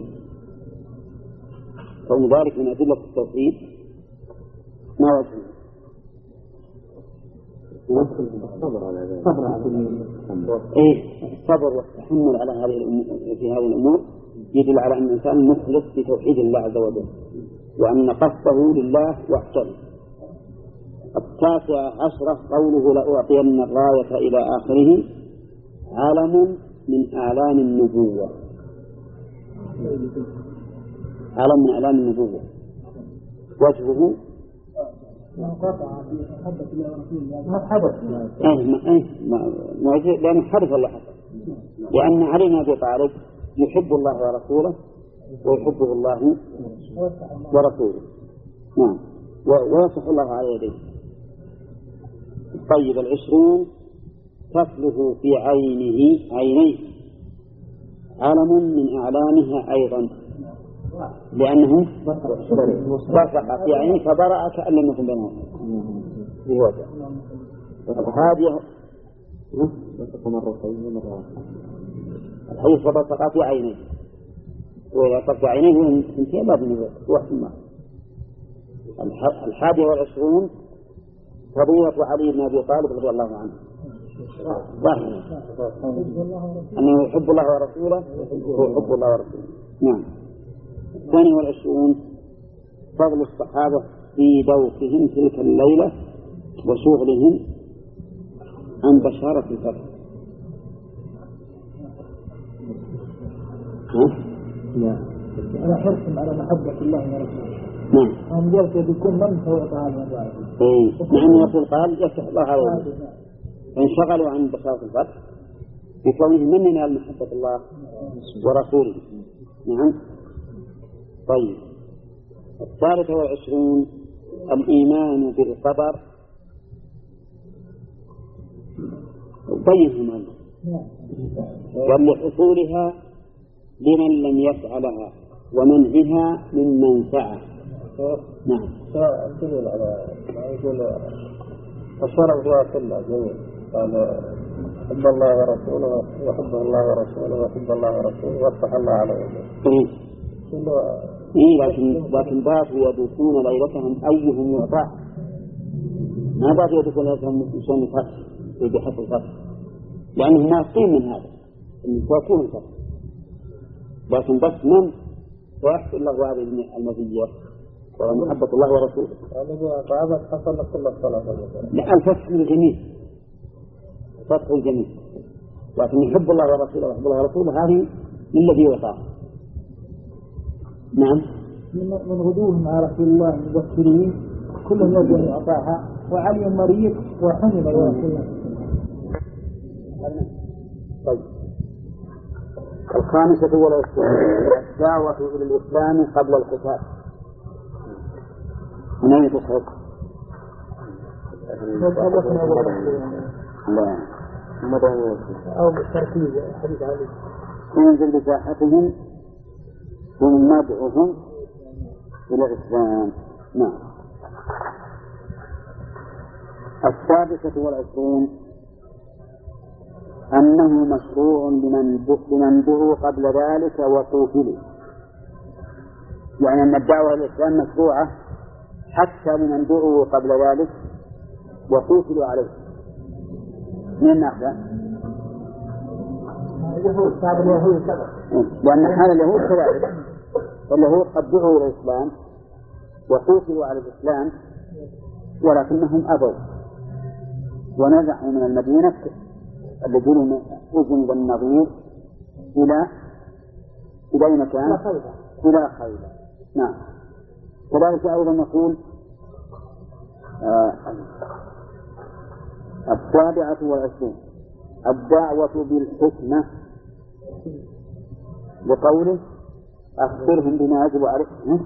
كون ذلك من أدلة التوحيد ما وجهه؟ الصبر على ذلك، الصبر على إيه الصبر والتحمل على هذه في هذه الأمور يدل على أن الإنسان مخلص بتوحيد الله عز وجل، وأن قصده لله وحده. التاسع عشرة قوله لأعطين الراية إلى آخره علم من أعلام النبوة، علم من أعلام النبوة. وجهه ما حدث لأن حدث الله حدث، لأن علي بن أبي طالب يحب الله ورسوله ويحبه الله ورسوله. نعم. ويصح الله على يديه. طيب، العشرون تفله في عينه عينيه علم من أعلامها أيضا، لأنه بصق في عينه فبرأ كأن لم يكن بينهم في وجه. هذه بصق مرتين مرة الحديث فبصق في عينيه، وإذا صق عينيه انتهى باب النبوة واحد ما. الحادي والعشرون فضيلة علي بن أبي طالب رضي الله عنه، ظاهر أنه يحب الله ورسوله ويحب الله ورسوله. نعم. الثاني والعشرون فضل الصحابة في دوكهم تلك الليلة وشغلهم عن بشارة الفتح. أنا حرص على محبة الله ورسوله. نعم. هم جالس يكون من فوق هذا المجال. إيه. مع أن الرسول قال يفتح الله على وجهه، انشغلوا عن بشارة الفتح بكونهم من ينال محبة الله ورسوله. نعم. طيب، الثالثة والعشرون الإيمان بالقدر. بينهم الله ولحصولها لمن لم يفعلها ومنعها ممن سعى. نعم. دليل على ما يقول الشرع فيها كلها جميل، قال حب الله ورسوله وحب الله ورسوله وحب الله ورسوله وافتح الله على وجهه. إيه، لكن لكن باتوا يدوسون ليلتهم أيهم يعطى، ما باتوا يدوسون ليلتهم عشان الفتح بحث الفتح، لأنهم ناقين من هذا إن يكون الفتح. لكن بس من ويحصل له هذه المزية وهو محبة الله ورسوله. هذا حصل لك كل الصلاة. لا الفتح للجميع، فتح الجميع، لكن يحب الله ورسوله ويحب الله ورسوله هذه للذي وقع. نعم. من غدوهم على رسول الله مبكرين كلهم يجب أن يعطاها، وعلي مريض وحمل يا رسول الله. طيب. الخامسة والعشرون الدعوة إلى الإسلام قبل القتال. من أين تصحيح؟ لا أو بالتركيز حديث علي. انزل بساحتهم ثم ادعهم إلى الإسلام. نعم. السادسة والعشرون أنه مشروع لمن دعوا قبل ذلك وقوتلوا، يعني أن الدعوة إلى الإسلام مشروعة حتى لمن دعوا قبل ذلك وقوتلوا عليه. من الناحية اليهود صار اليهود كذا، لأن حال اليهود كذلك، واليهود قد دعوا إلى الإسلام وقوتلوا على الإسلام ولكنهم أبوا ونزعوا من المدينة الذين أذن بالنظير إلى إلى أي مكان؟ إلى خيبر. نعم. كذلك أيضا نقول آه السابعة والعشرون الدعوة بالحكمة، لقوله أخبرهم بما يجب عليهم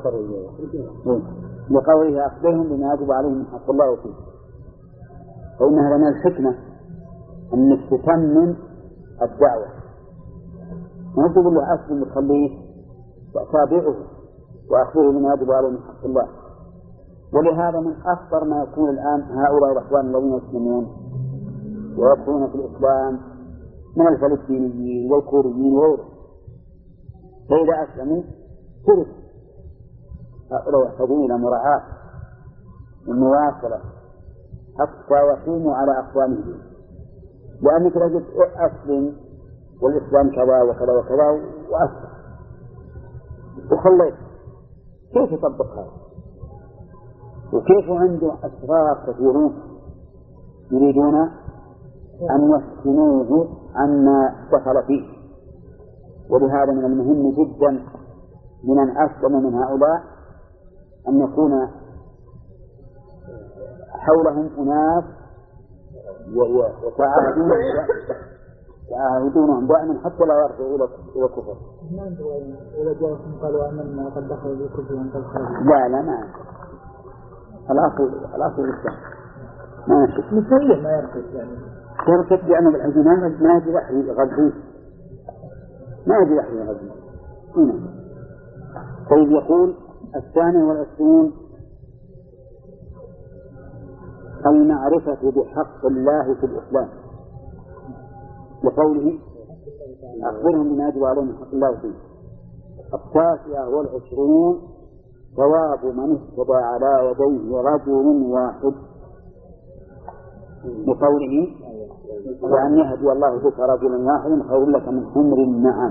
لقوله أخبرهم بما يجب عليهم من حق الله وفيه. فإنها لنا الحكمة أنك تتمم الدعوة، ما تقول له أسلم وتخليه تابعه وأخبره بما يجب عليه من حق الله. ولهذا من أخطر ما يكون الآن هؤلاء الأخوان الذين يسلمون ويدخلون في الإسلام من الفلسطينيين والكوريين وغيرهم، فإذا أسلموا ترك هؤلاء يحتاجون إلى مراعاة والمواصلة حتى يقوموا على أقوامهم، لأنك لو جئت أسلم والإسلام كذا وكذا وكذا وأسلم وخليت كيف يطبق هذا؟ وكيف عنده أسرار كثيرون يريدون أن يحسنوه عما دخل فيه. ولهذا من المهم جدا لمن أسلم من هؤلاء أن يكون حولهم أناس وتعاهدون يعاهدونهم دائما حتى لا يرجعوا إلى الكفر. إذا جاءكم قالوا أمنا قد دخلوا بالكفر وأنتم خارجون. لا لا ما الأصل الأصل الإسلام ما يشك مثليا ما يرتد يعني يرتد لأنه بالعزمان ما يجي وحي غزوه ما يجي وحي غزوه هنا. طيب يقول الثاني والعشرون المعرفة بحق الله في الإسلام، لقوله أخبرهم بما يجب عليهم من حق الله فيه. التاسعة والعشرون ثواب من اهتدى على يديه رجل واحد، لقوله وأن يهدي الله بك رجلا واحدا خير لك من حمر النعم.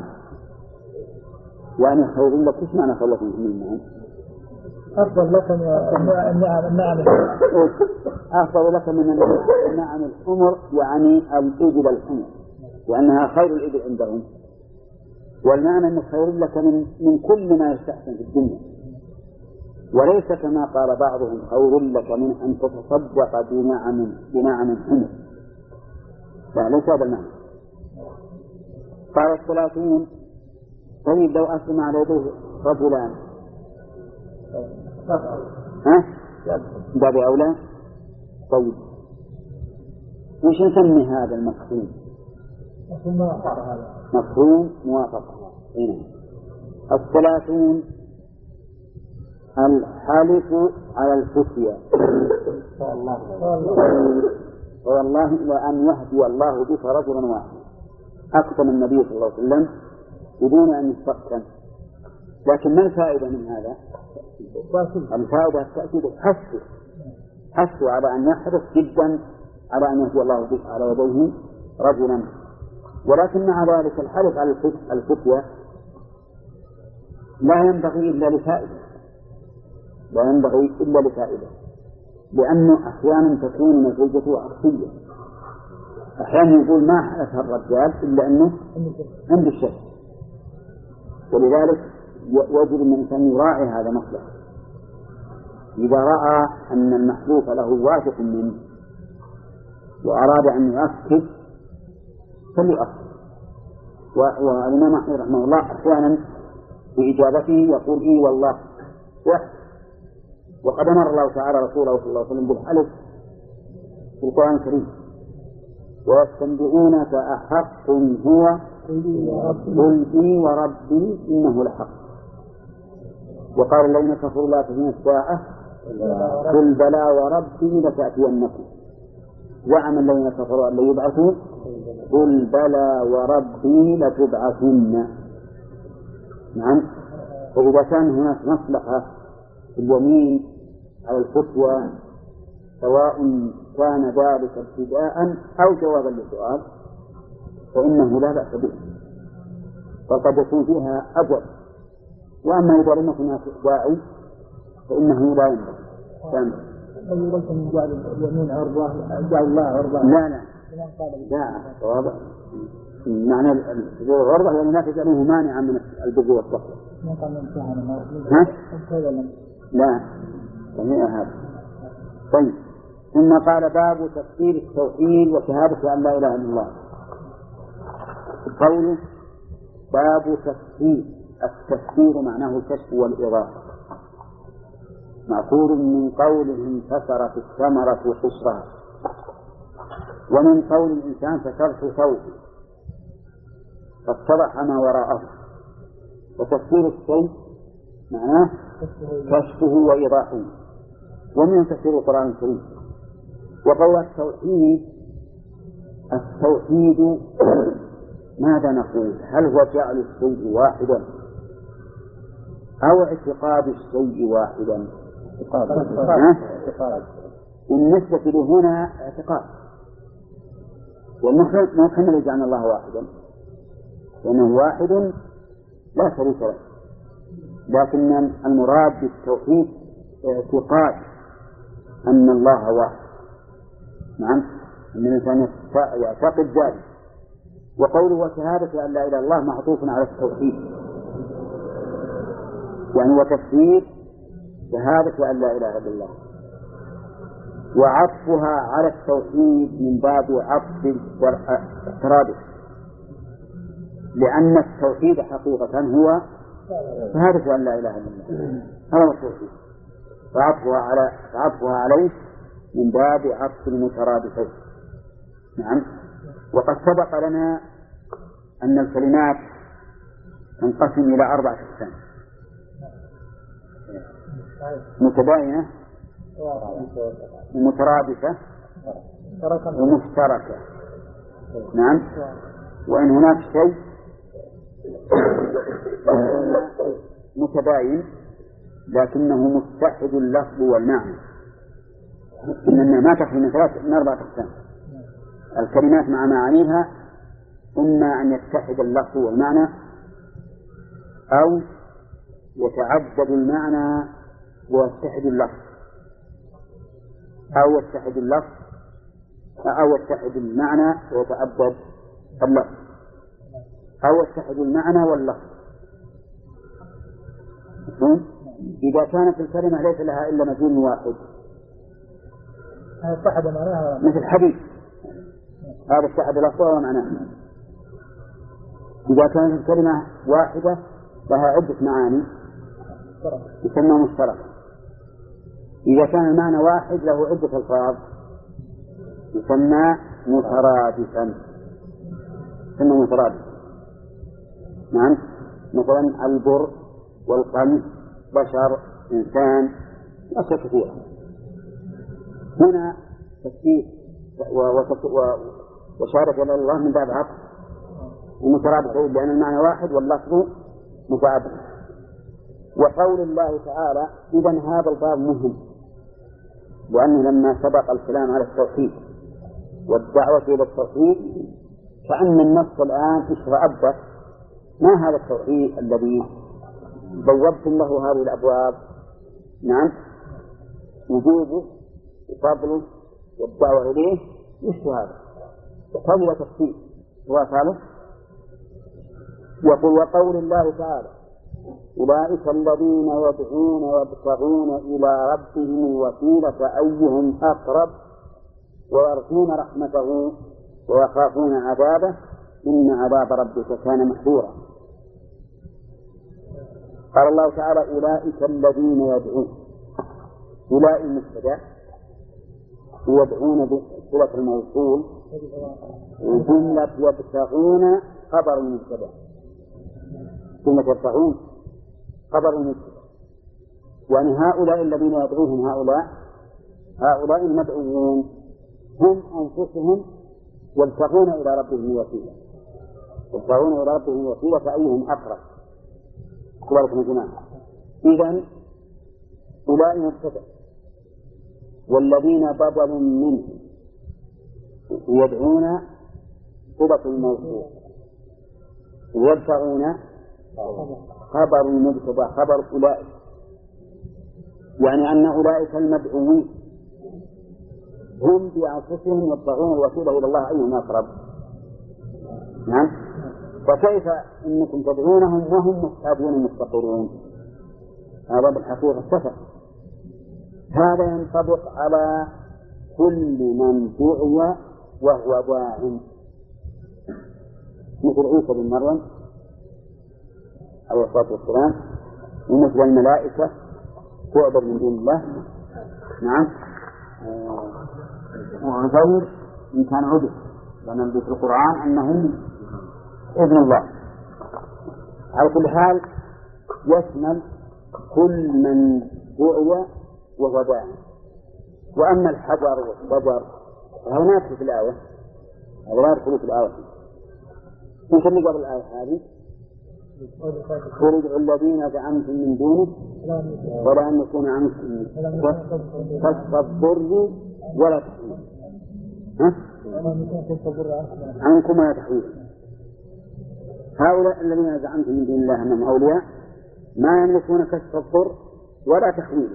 يعني خير لك ايش معنى خير لك من حمر النعم؟ أفضل لك من النعم النعم أفضل لك من النعم الحمر، يعني الإبل الحمر، وأنها خير الإبل عندهم. والمعنى أنه خير لك من من كل ما يستحسن في الدنيا، وليس كما قال بعضهم خير لك من أن تتصدق بنعم بنعم حمر، فليس هذا المعنى. قال الثلاثون طيب لو أسلم على يديه رجلان ها باب أولى. طيب وش نسمي هذا المفهوم؟ مفهوم موافقة. هنا الثلاثون الحلف على الفتية، والله لأن يهدي الله بك رجلا واحدا. أقسم النبي صلى الله عليه وسلم بدون أن يستقسم، لكن ما الفائدة من هذا؟ الفائدة التأكيد حثه حثه على أن يحرص جدا على أن يهدي الله بك على يديه رجلا. ولكن مع ذلك الحلف على الفتية لا ينبغي إلا لفائدة، لا ينبغي إلا لفائدة، لأنه أحيانا تكون نتيجته عكسية. أحيانا يقول ما حدث الرجال إلا أنه عند الشك، ولذلك يجب أن الإنسان يراعي هذا مصلحة. إذا رأى أن المحلوف له واثق منه وأراد أن يؤكد فليؤكد. والإمام أحمد رحمه الله أحيانا في إجابته يقول إي والله وحد. وقد أمر الله تعالى رسوله صلى الله عليه وسلم بالحلف في القرآن الكريم: ويستنبئونك أحق هو قل إي وربي إنه لحق. وقال الذين كفروا لا تأتينا الساعة قل بلى وربي لتأتينكم. زعم الذين كفروا أن لا يبعثوا قل بلى وربي لتبعثن. نعم. فإذا كان هناك مصلحة في اليمين على الفتوى سواء كان ذلك ابتداء أو جوابا للسؤال فإنه لا بأس به، فقد يكون فيها أجر. وأما إذا لم يكن داعي فإنه لا ينبغي. من جعل اليمين عرضة جعل الله عرضة. لا لا لا صواب معنى العرضة يعني لا تجعله مانعا من البر والتقوى. ها؟ لا سميع هذا. طيب ثم قال: باب تفسير التوحيد وشهادة أن لا إله إلا الله. قوله باب تفسير، التفسير معناه الكشف والإيضاح، مأخوذ من قوله انكسرت الثمرة قشرها، ومن قول الإنسان فسرت ثوبي فاتضح ما وراءه. وتفسير الشيء معناه كشفه وإيضاحه، ومن تفسير القرآن الكريم. وقول التوحيد، التوحيد ماذا نقول؟ هل هو جعل الشيء واحدا أو اعتقاد الشيء واحدا؟ بالنسبة له هنا اعتقاد، ونحن لجعلنا الله واحدا لأنه واحد لا شريك له، لكن المراد بالتوحيد اعتقاد أن الله واحد. نعم، أن الإنسان يعتقد ذلك. وقوله وشهادة أن لا إله إلا الله معطوف على التوحيد، يعني وتفسير شهادة أن لا إله إلا الله، وعطفها على التوحيد من باب عطف الترادف، لأن التوحيد حقيقة هو شهادة أن لا إله إلا الله، هذا هو التوحيد، فعطفها على عطفها عليه من باب عطف المترادفين. نعم. وقد سبق لنا أن الكلمات تنقسم إلى أربعة أقسام: متباينة ومترادفة ومشتركة. نعم. وإن هناك شيء متباين لكنه متحد اللفظ والمعنى، إننا ما تخفي من ثلاث من أربعة أقسام: الكلمات مع معانيها إما أن يتحد اللفظ والمعنى، أو يتعدد المعنى ويتحد اللفظ، أو يتحد اللفظ أو يتحد المعنى ويتعدد اللفظ، أو يتحد المعنى واللفظ. إذا كانت الكلمة ليس لها إلا مدين واحد اتحد معناها مثل حديث، هذا اتحد لفظها ومعناها. إذا كانت الكلمة واحدة لها عدة معاني يسمى مشترك. إذا كان المعنى واحد له عدة ألفاظ يسمى مترادفا، يسمى مترادفا. نعم. مثلا البر والقمح، بشر، إنسان، أشياء كثيرة. هنا تفسير وشهادة إلى الله من باب عطف ومترادفين، لأن المعنى واحد واللفظ متعدد. وقول الله تعالى إذا هذا الباب مهم، لأنه لما سبق الكلام على التوحيد والدعوة إلى التوحيد كأن النص الآن اشرأبه ما هذا التوحيد الذي بوبتم له هذه الأبواب، نعم، وجوبه وفضله والدعوة إليه، وش هذا؟ هذا تفصيل هو ثالث. يقول وقول الله تعالى أولئك الذين يدعون يبتغون إلى ربهم الوسيلة أيهم أقرب ويرجون رحمته ويخافون عذابه إن عذاب ربك كان محذورا. قال الله تعالى أولئك الذين يدعون، أولئك المبتدأ يدعون بصلة الموصول، وجملة يبتغون خبر المبتدأ، جملة يبتغون خبر المبتدأ، يعني هؤلاء الذين يدعوهم هؤلاء هؤلاء المدعوون هم أنفسهم يبتغون إلى ربهم الوسيلة، يبتغون إلى ربهم الوسيلة فأيهم أقرب. كذلك يا جماعة. إذن أولئك مبتدأ والذين بدلوا منه يدعون صلة الموصول ويبتغون خبر المبتدأ خبر أولئك، يعني أن أولئك المدعوين هم بأنفسهم يبتغون الوسيلة إلى الله أيهم أقرب. نعم. فكيف إنكم تدعونهم وهم مستعدون مستقرون؟ هذا بالحقيقة سفر. هذا ينطبق على كل من دعي وهو داع، مثل عيسى بن مريم عليه الصلاة والسلام، ومثل الملائكة تعبد من دون الله. نعم. وعزير إن كان عبد، لأن في القرآن أنه ابن الله. على كل حال يشمل كل من دعي وهو داع. وأما الحجر والشجر فهو نادخل في الآية، هذا لا يدخل في الآية. يمكن اللي قبل الآية هذه قل ادعوا الذين زعمتم من دونه ولا أن يكون عنكم كشف الضر ولا تحويل، عنكم ولا تحويل. هؤلاء الذين زعمتم من دون الله أنهم أولياء ما يملكون كشف الضر ولا تحويل،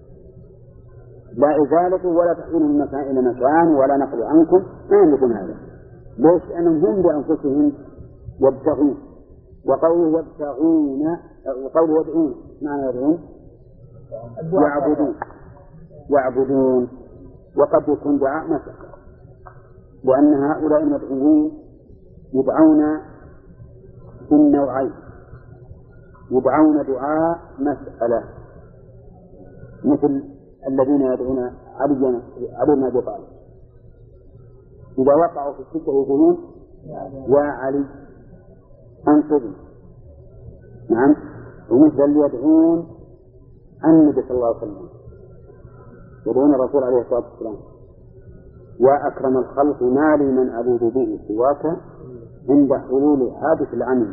لا إزالة ولا تحويل من مكان إلى مكان ولا نقل عنكم، ما يملكون هذا. ليش؟ لأنهم هم بأنفسهم يبتغون. وقوله يبتغون وقوله يدعون، معنى يدعون يعبدون يعبدون وقد يكون دعاء مسألة، لأن هؤلاء المدعوين يدعون بالنوعين، يدعون دعاء مسألة مثل الذين يدعون علي علي بن أبي طالب، إذا وقعوا في السكة يقولون يا علي أنصرني. نعم. ومثل اللي يدعون النبي صلى الله عليه وسلم، يدعون الرسول عليه الصلاة والسلام يا أكرم الخلق ما لي من ألوذ به سواك عند حلول حادث العمل.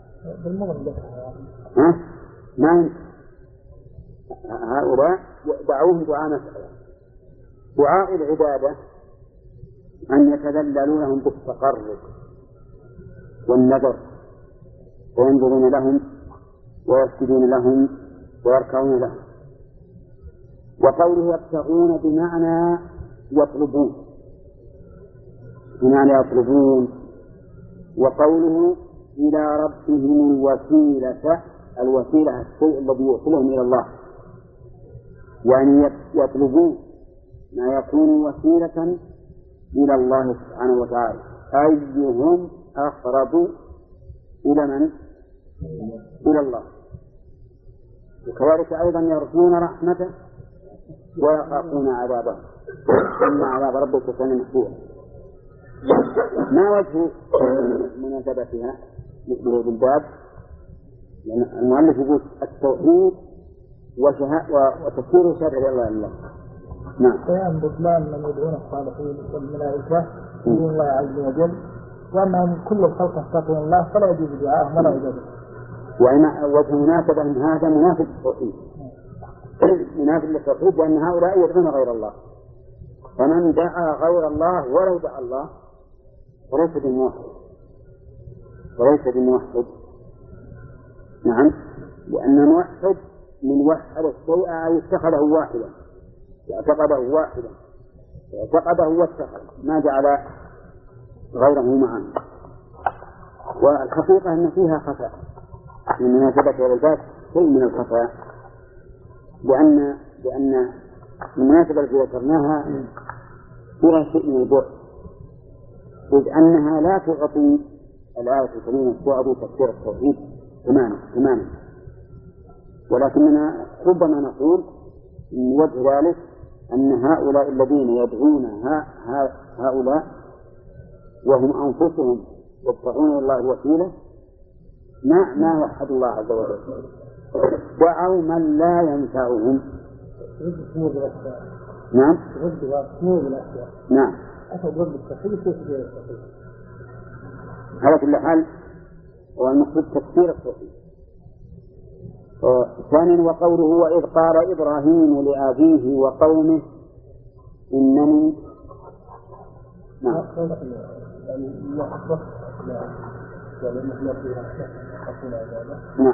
ها؟ ما هؤلاء دعوهم دعاء مسألة. دعاء العبادة أن يتذللوا لهم بالتقرب والنذر وينظرون لهم ويسجدون لهم ويركعون لهم. وقوله يبتغون بمعنى يطلبون، بمعنى يطلبون. وقوله إلى ربهم الوسيلة، الوسيلة الشيء الذي يوصلهم إلى الله، يعني يطلبون ما يكون وسيلة إلى الله سبحانه وتعالى أيهم أقرب إلى من؟ إلى الله. وكذلك أيضا يرجون رحمته ويخافون عذابه إن عذاب ربك كان محذورا. ما وجه مناسبتها مثل بالباب؟ يعني المؤلف يقول التوحيد وتفسير شرع الله الله. نعم. بيان بطلان من يدعون الصالحين والملائكة من دون الله عز وجل، وأنهم كل الخلق يستطيعون الله فلا يجوز دعاءهم ولا عبادتهم. وجه مناسبة من هذا مناسب التوحيد، مناسب للتوحيد، لأن هؤلاء يدعون غير الله، فمن دعا غير الله ولو دعا الله وليس بموحد وليس بموحد نعم، لأن موحد من وحد الشيء أي اتخذه واحدا، اعتقده واحدا، اعتقده واتخذ، ما جعل غيره معه. والحقيقة أن فيها خفاء من مناسبة هذا الباب، شيء من الخفاء، لأن لأن المناسبة التي ذكرناها فيها شيء من البعد، إذ أنها لا تعطي الآية الكريمة تعطي تفسير التوحيد تماما تماما، ولكننا ربما نقول من وجه ذلك أن هؤلاء الذين يدعون هؤلاء وهم أنفسهم يبتغون الله الوسيلة ما ما وحدوا الله عز وجل، دعوا من لا ينفعهم. نعم نعم على كل حال هو المقصود تفسير التوحيد. ثانيا وقوله وإذ قال إبراهيم لأبيه وقومه إنني نعم نعم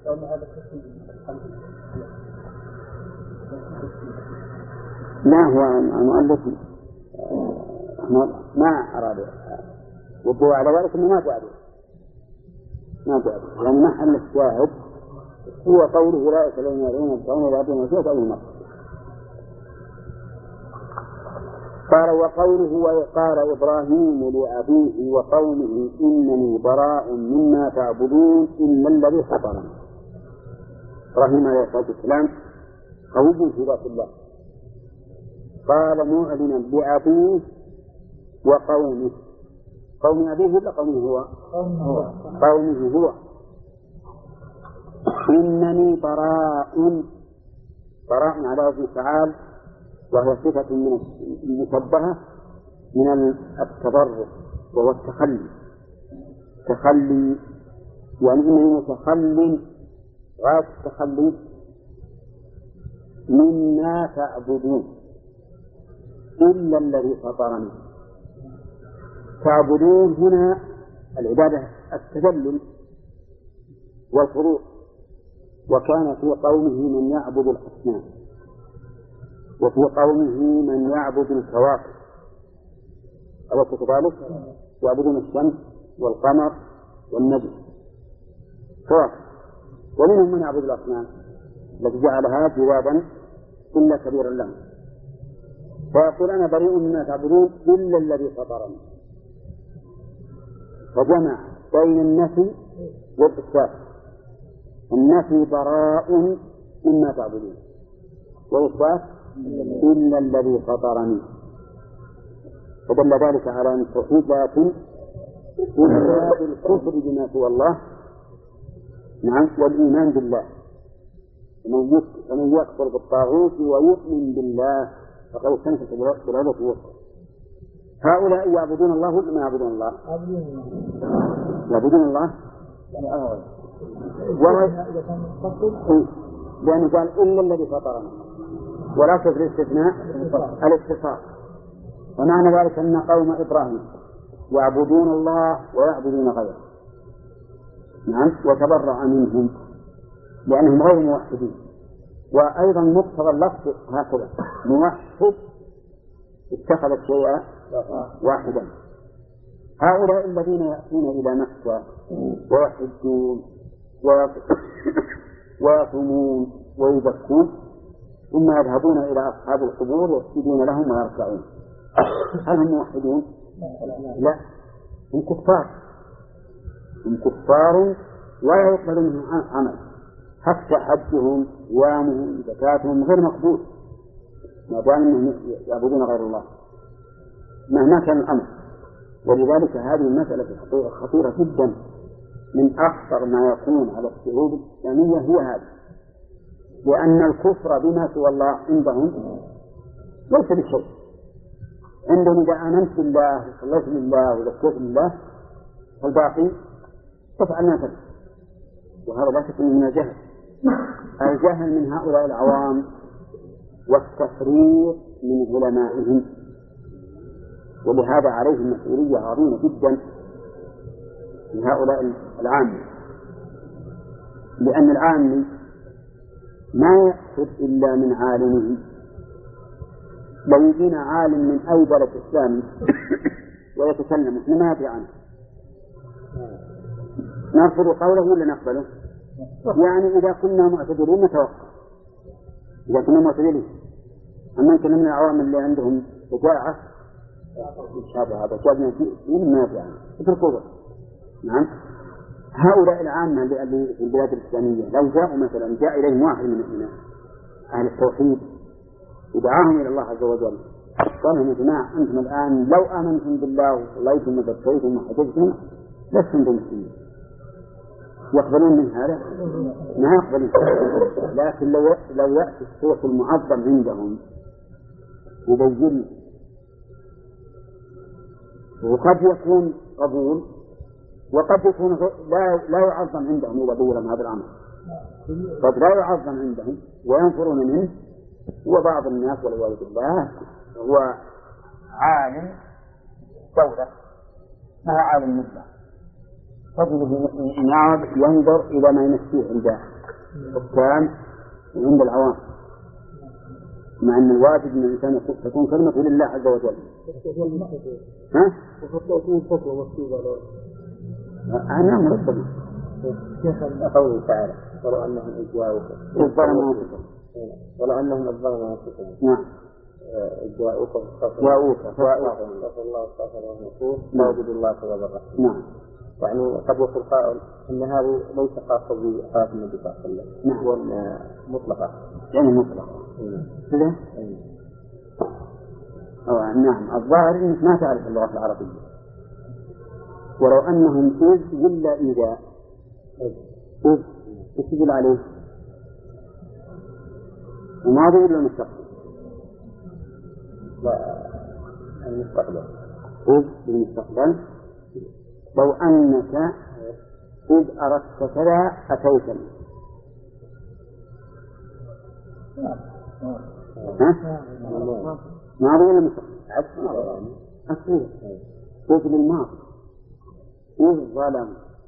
لا هو المؤلف ما أراد وقوع على ذلك ما تعرف ما تعرف يعني محل الشاهد هو قوله أولئك الذين يدعون يبتغون إلى ربهم الوسيلة أيهم أقرب. قال وقوله وقال إبراهيم لأبيه وقومه إنني براء مما تعبدون إلا الذي فطرني. إبراهيم عليه الصلاة والسلام قوي في ذات الله، قال معلنا بأبيه وقومه، قوم أبيه ولا قومه هو؟ قومه هو. إنني براء، براء على وزن فعال، وهي صفة من المشبهة من التضرر وهو التخلي، تخلي يعني إنني متخل غاية التخلي مما تعبدون إلا الذي فطرني. تعبدون هنا العبادة التذلل والخضوع، وكان في قومه من يعبد الأصنام وفي قومه من يعبد الكواكب، أليس كذلك؟ يعبدون الشمس والقمر والنجم كواكب، ومنهم من يعبد الأصنام التي جعلها جوابا إلا كبيرا لهم، فيقول أنا بريء مما تعبدون إلا الذي فطرني، فجمع بين النفي والإثبات. النفي براء مما تعبدون، والإثبات إلا الذي فطرني، فدل ذلك على أن التوحيد لا يتم إلا بالكفر بما سوى الله، نعم، والإيمان بالله. فمن يكفر بالطاغوت ويؤمن بالله فقد استمسك بالعروة الوثقى. هؤلاء يعبدون الله ولا ما يعبدون الله؟ يعبدون الله لأنه قال إلا الذي فطرنا، ولكن في الاستثناء الاتصال. ومعنى ذلك أن قوم إبراهيم يعبدون الله ويعبدون غيره، نعم، وتبرأ منهم لأنهم غير موحدين. وأيضا مقتضى اللفظ هكذا، موحد اتخذ الشيء واحدا. هؤلاء الذين يأتون إلى مكة ويحجون ويصومون ويزكون ثم يذهبون إلى أصحاب القبور ويسجدون لهم ويركعون، هل هم موحدون؟ لا، هم كفار، هم كفار ولا يقبل منهم عمل، حتى حجهم صيامهم زكاتهم غير مقبول ما دام انهم يعبدون غير الله مهما كان الامر. ولذلك هذه المسألة خطيرة جدا، من أخطر ما يكون على الشعوب الإسلامية هي هذه، لأن الكفر بما سوى الله عندهم ليس بشيء. عندهم إذا آمنت بالله وصليت لله وذكرت لله فالباقي تفعل ما تفعل، وهذا لا شك من الجهل، الجهل من هؤلاء العوام والتفريط من علمائهم، ولهذا عليهم مسؤولية عظيمة جدا من هؤلاء العامة. لأن العامي ما يأخذ إلا من عالمه. لو يجينا عالم من أي بلد إسلامي ويتكلم إحنا ما ندري عنه نرفض قوله ولا نقبله؟ يعني إذا كنا معتدلين نتوقف، إذا كنا معتدلين. أما كنا من العوام اللي عندهم شجاعة هذا هذا جابنا فيه ما ندري عنه اتركوه. نعم. هؤلاء العامة اللي في البلاد الإسلامية لو جاءوا مثلا جاء إليهم واحد من أهل التوحيد ودعاهم إلى الله عز وجل قال لهم يا جماعة أنتم الآن لو آمنتم بالله وصليتم وزكيتم وحججتم لستم بمسلمين، يقبلون من هذا؟ ما يقبلون. لكن لو لو يأتي الصوت المعظم عندهم يبين، وقد يكون قبول وقد يكون لا لا يعظم عندهم إذا بين هذا الأمر، قد لا يعظم عندهم وينفرون منه. وبعض الناس والعياذ بالله هو عالم دولة ما هو عالم مطلق، فضله ينظر إلى ما يمشيه عند الحكام وعند العوام، مع أن الواجب أن الإنسان تكون كلمة لله عز وجل. ها؟ وحتى يكون فتوى مكتوبة له. أنا مرتب. كيف قوله تعالى ولو أنهم إجواؤك ظلموا أنفسهم ولو أنهم ظلموا أنفسهم. نعم. إجواؤك وأوك وأوك الله استغفر الله لا يجد الله تواب الرحيم. نعم. يعني قد يقول قائل أن هذه ليس خاصة بحياة النبي صلى الله عليه وسلم. نعم. وأن مطلقة. يعني مطلقة. كذا. نعم. الظاهر إنك ما تعرف اللغة العربية. ولو أنهم إذ ولا إذا إذ تسجل عليه الماضي ولا المستقبل؟ لا المستقبل. إذ بالمستقبل. لو أنك إذ أردت كذا أتيتني. ها؟ ماضي ولا مستقبل؟ أصير إذ للماضي إذ ظلم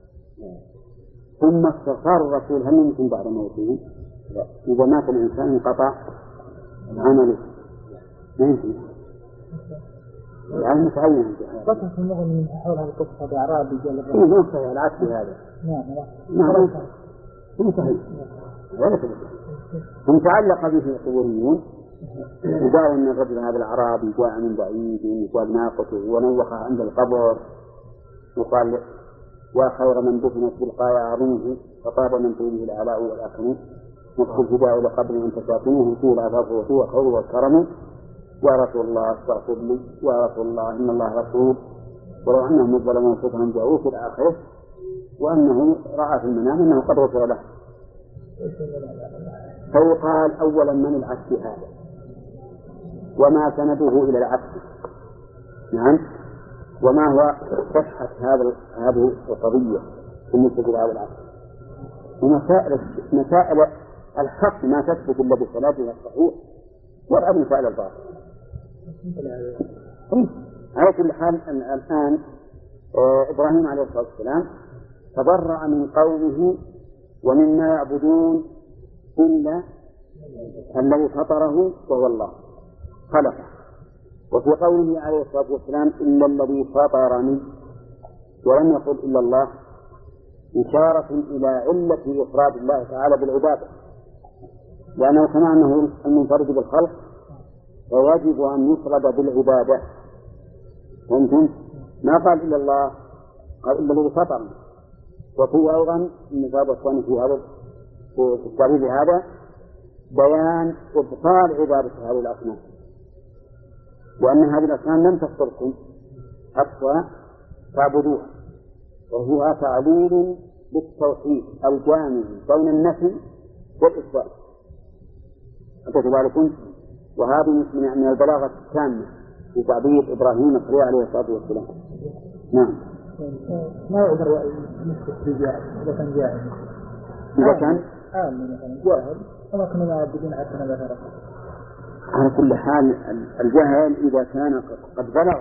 ثم استغفر الرسول هل يمكن بعد موته؟ إذا مات الإنسان انقطع عمله ما يمكن. يعني متعين قصة المغني من حول هذه القصة بأعرابي قال الرسول. إيه مو صحيح العكس هذا. نعم نعم مو صحيح. ولا صحيح. هم تعلق به القبوريون وقالوا أن الرجل هذا الأعرابي جاء من بعيد وقال ناقته ونوخه عند القبر وقال يا خير من دفنت بالقايا عظيمه فطاب من طوله العلاء والأكرم نفس الفداء لقبر أنت ساكنه فيه العذاب وفيه الخير والكرم. يا رسول الله استغفر لي يا رسول الله إن الله رسول ولو أنهم ظلموا أنفسهم جاءوه في الآخرة وأنه رأى في المنام أنه قد غفر له. فيقال أولا من العكس هذا وما سنده إلى العكس. نعم. وما هو صحة هذا هذه القضية بالنسبة لهذا العكس. ومسائل مسائل الحق ما تثبت إلا بصلاتها الصحيح والأمر مسائل الباطل. على كل حال الآن إبراهيم عليه الصلاة والسلام تبرأ من قومه ومما يعبدون إلا الذي فطره وهو الله خلقه. وفي قوله عليه الصلاة والسلام إلا الذي فطرني ولم يقل إلا الله إشارة إلى علة إفراد الله تعالى بالعبادة، لأنه كما أنه المنفرد بالخلق فيجب أن يفرد بالعبادة. فهمتم؟ ما قال إلا الله قال إلا الذي فطرني. وفي أيضا من باب الثاني في هذا في التعريف هذا بيان إبطال عبادة هذه الأصنام وأن هذه الأصنام لم تفطركم حتى تعبدوها، وهو تعليل بالتوحيد الجامع بين النفي والإثبات. أتذكرون؟ وهذه من البلاغة التامة في تعبير إبراهيم الخليل عليه الصلاة والسلام. نعم. ما يقدر نسبة رجاء إذا كان جاهل. إذا كان آمن مثلا جاهل وما كنا نعبدون حتى نبذره. على كل حال الجهل إذا كان قد بلغ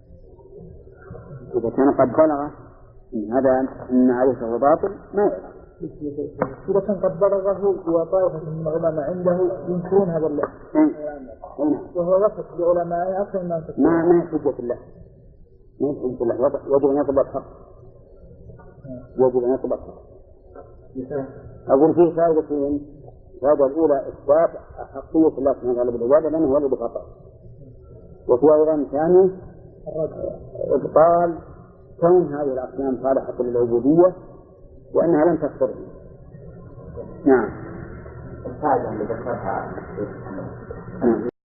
إذا كان قد بلغ إن هذا إن عليه باطل ما يعلم إذا كان قد بلغه وطائفة من العلماء عنده ينكرون هذا اللفظ وهو يصف بعلماء أكثر من أنفسه ما ما حجة الله ما حجة الله يجب أن يطلب الحق يجب أن يطلب الحق. أقول فيه فائدتين. الفائدة الأولى إثبات حقية الله سبحانه وتعالى بالعبادة لأنه هو الذي فطر، وفي أيضا ثاني إبطال كون هذه الأصنام صالحة للعبودية وأنها لم تكفر. نعم. الفائدة اللي ذكرها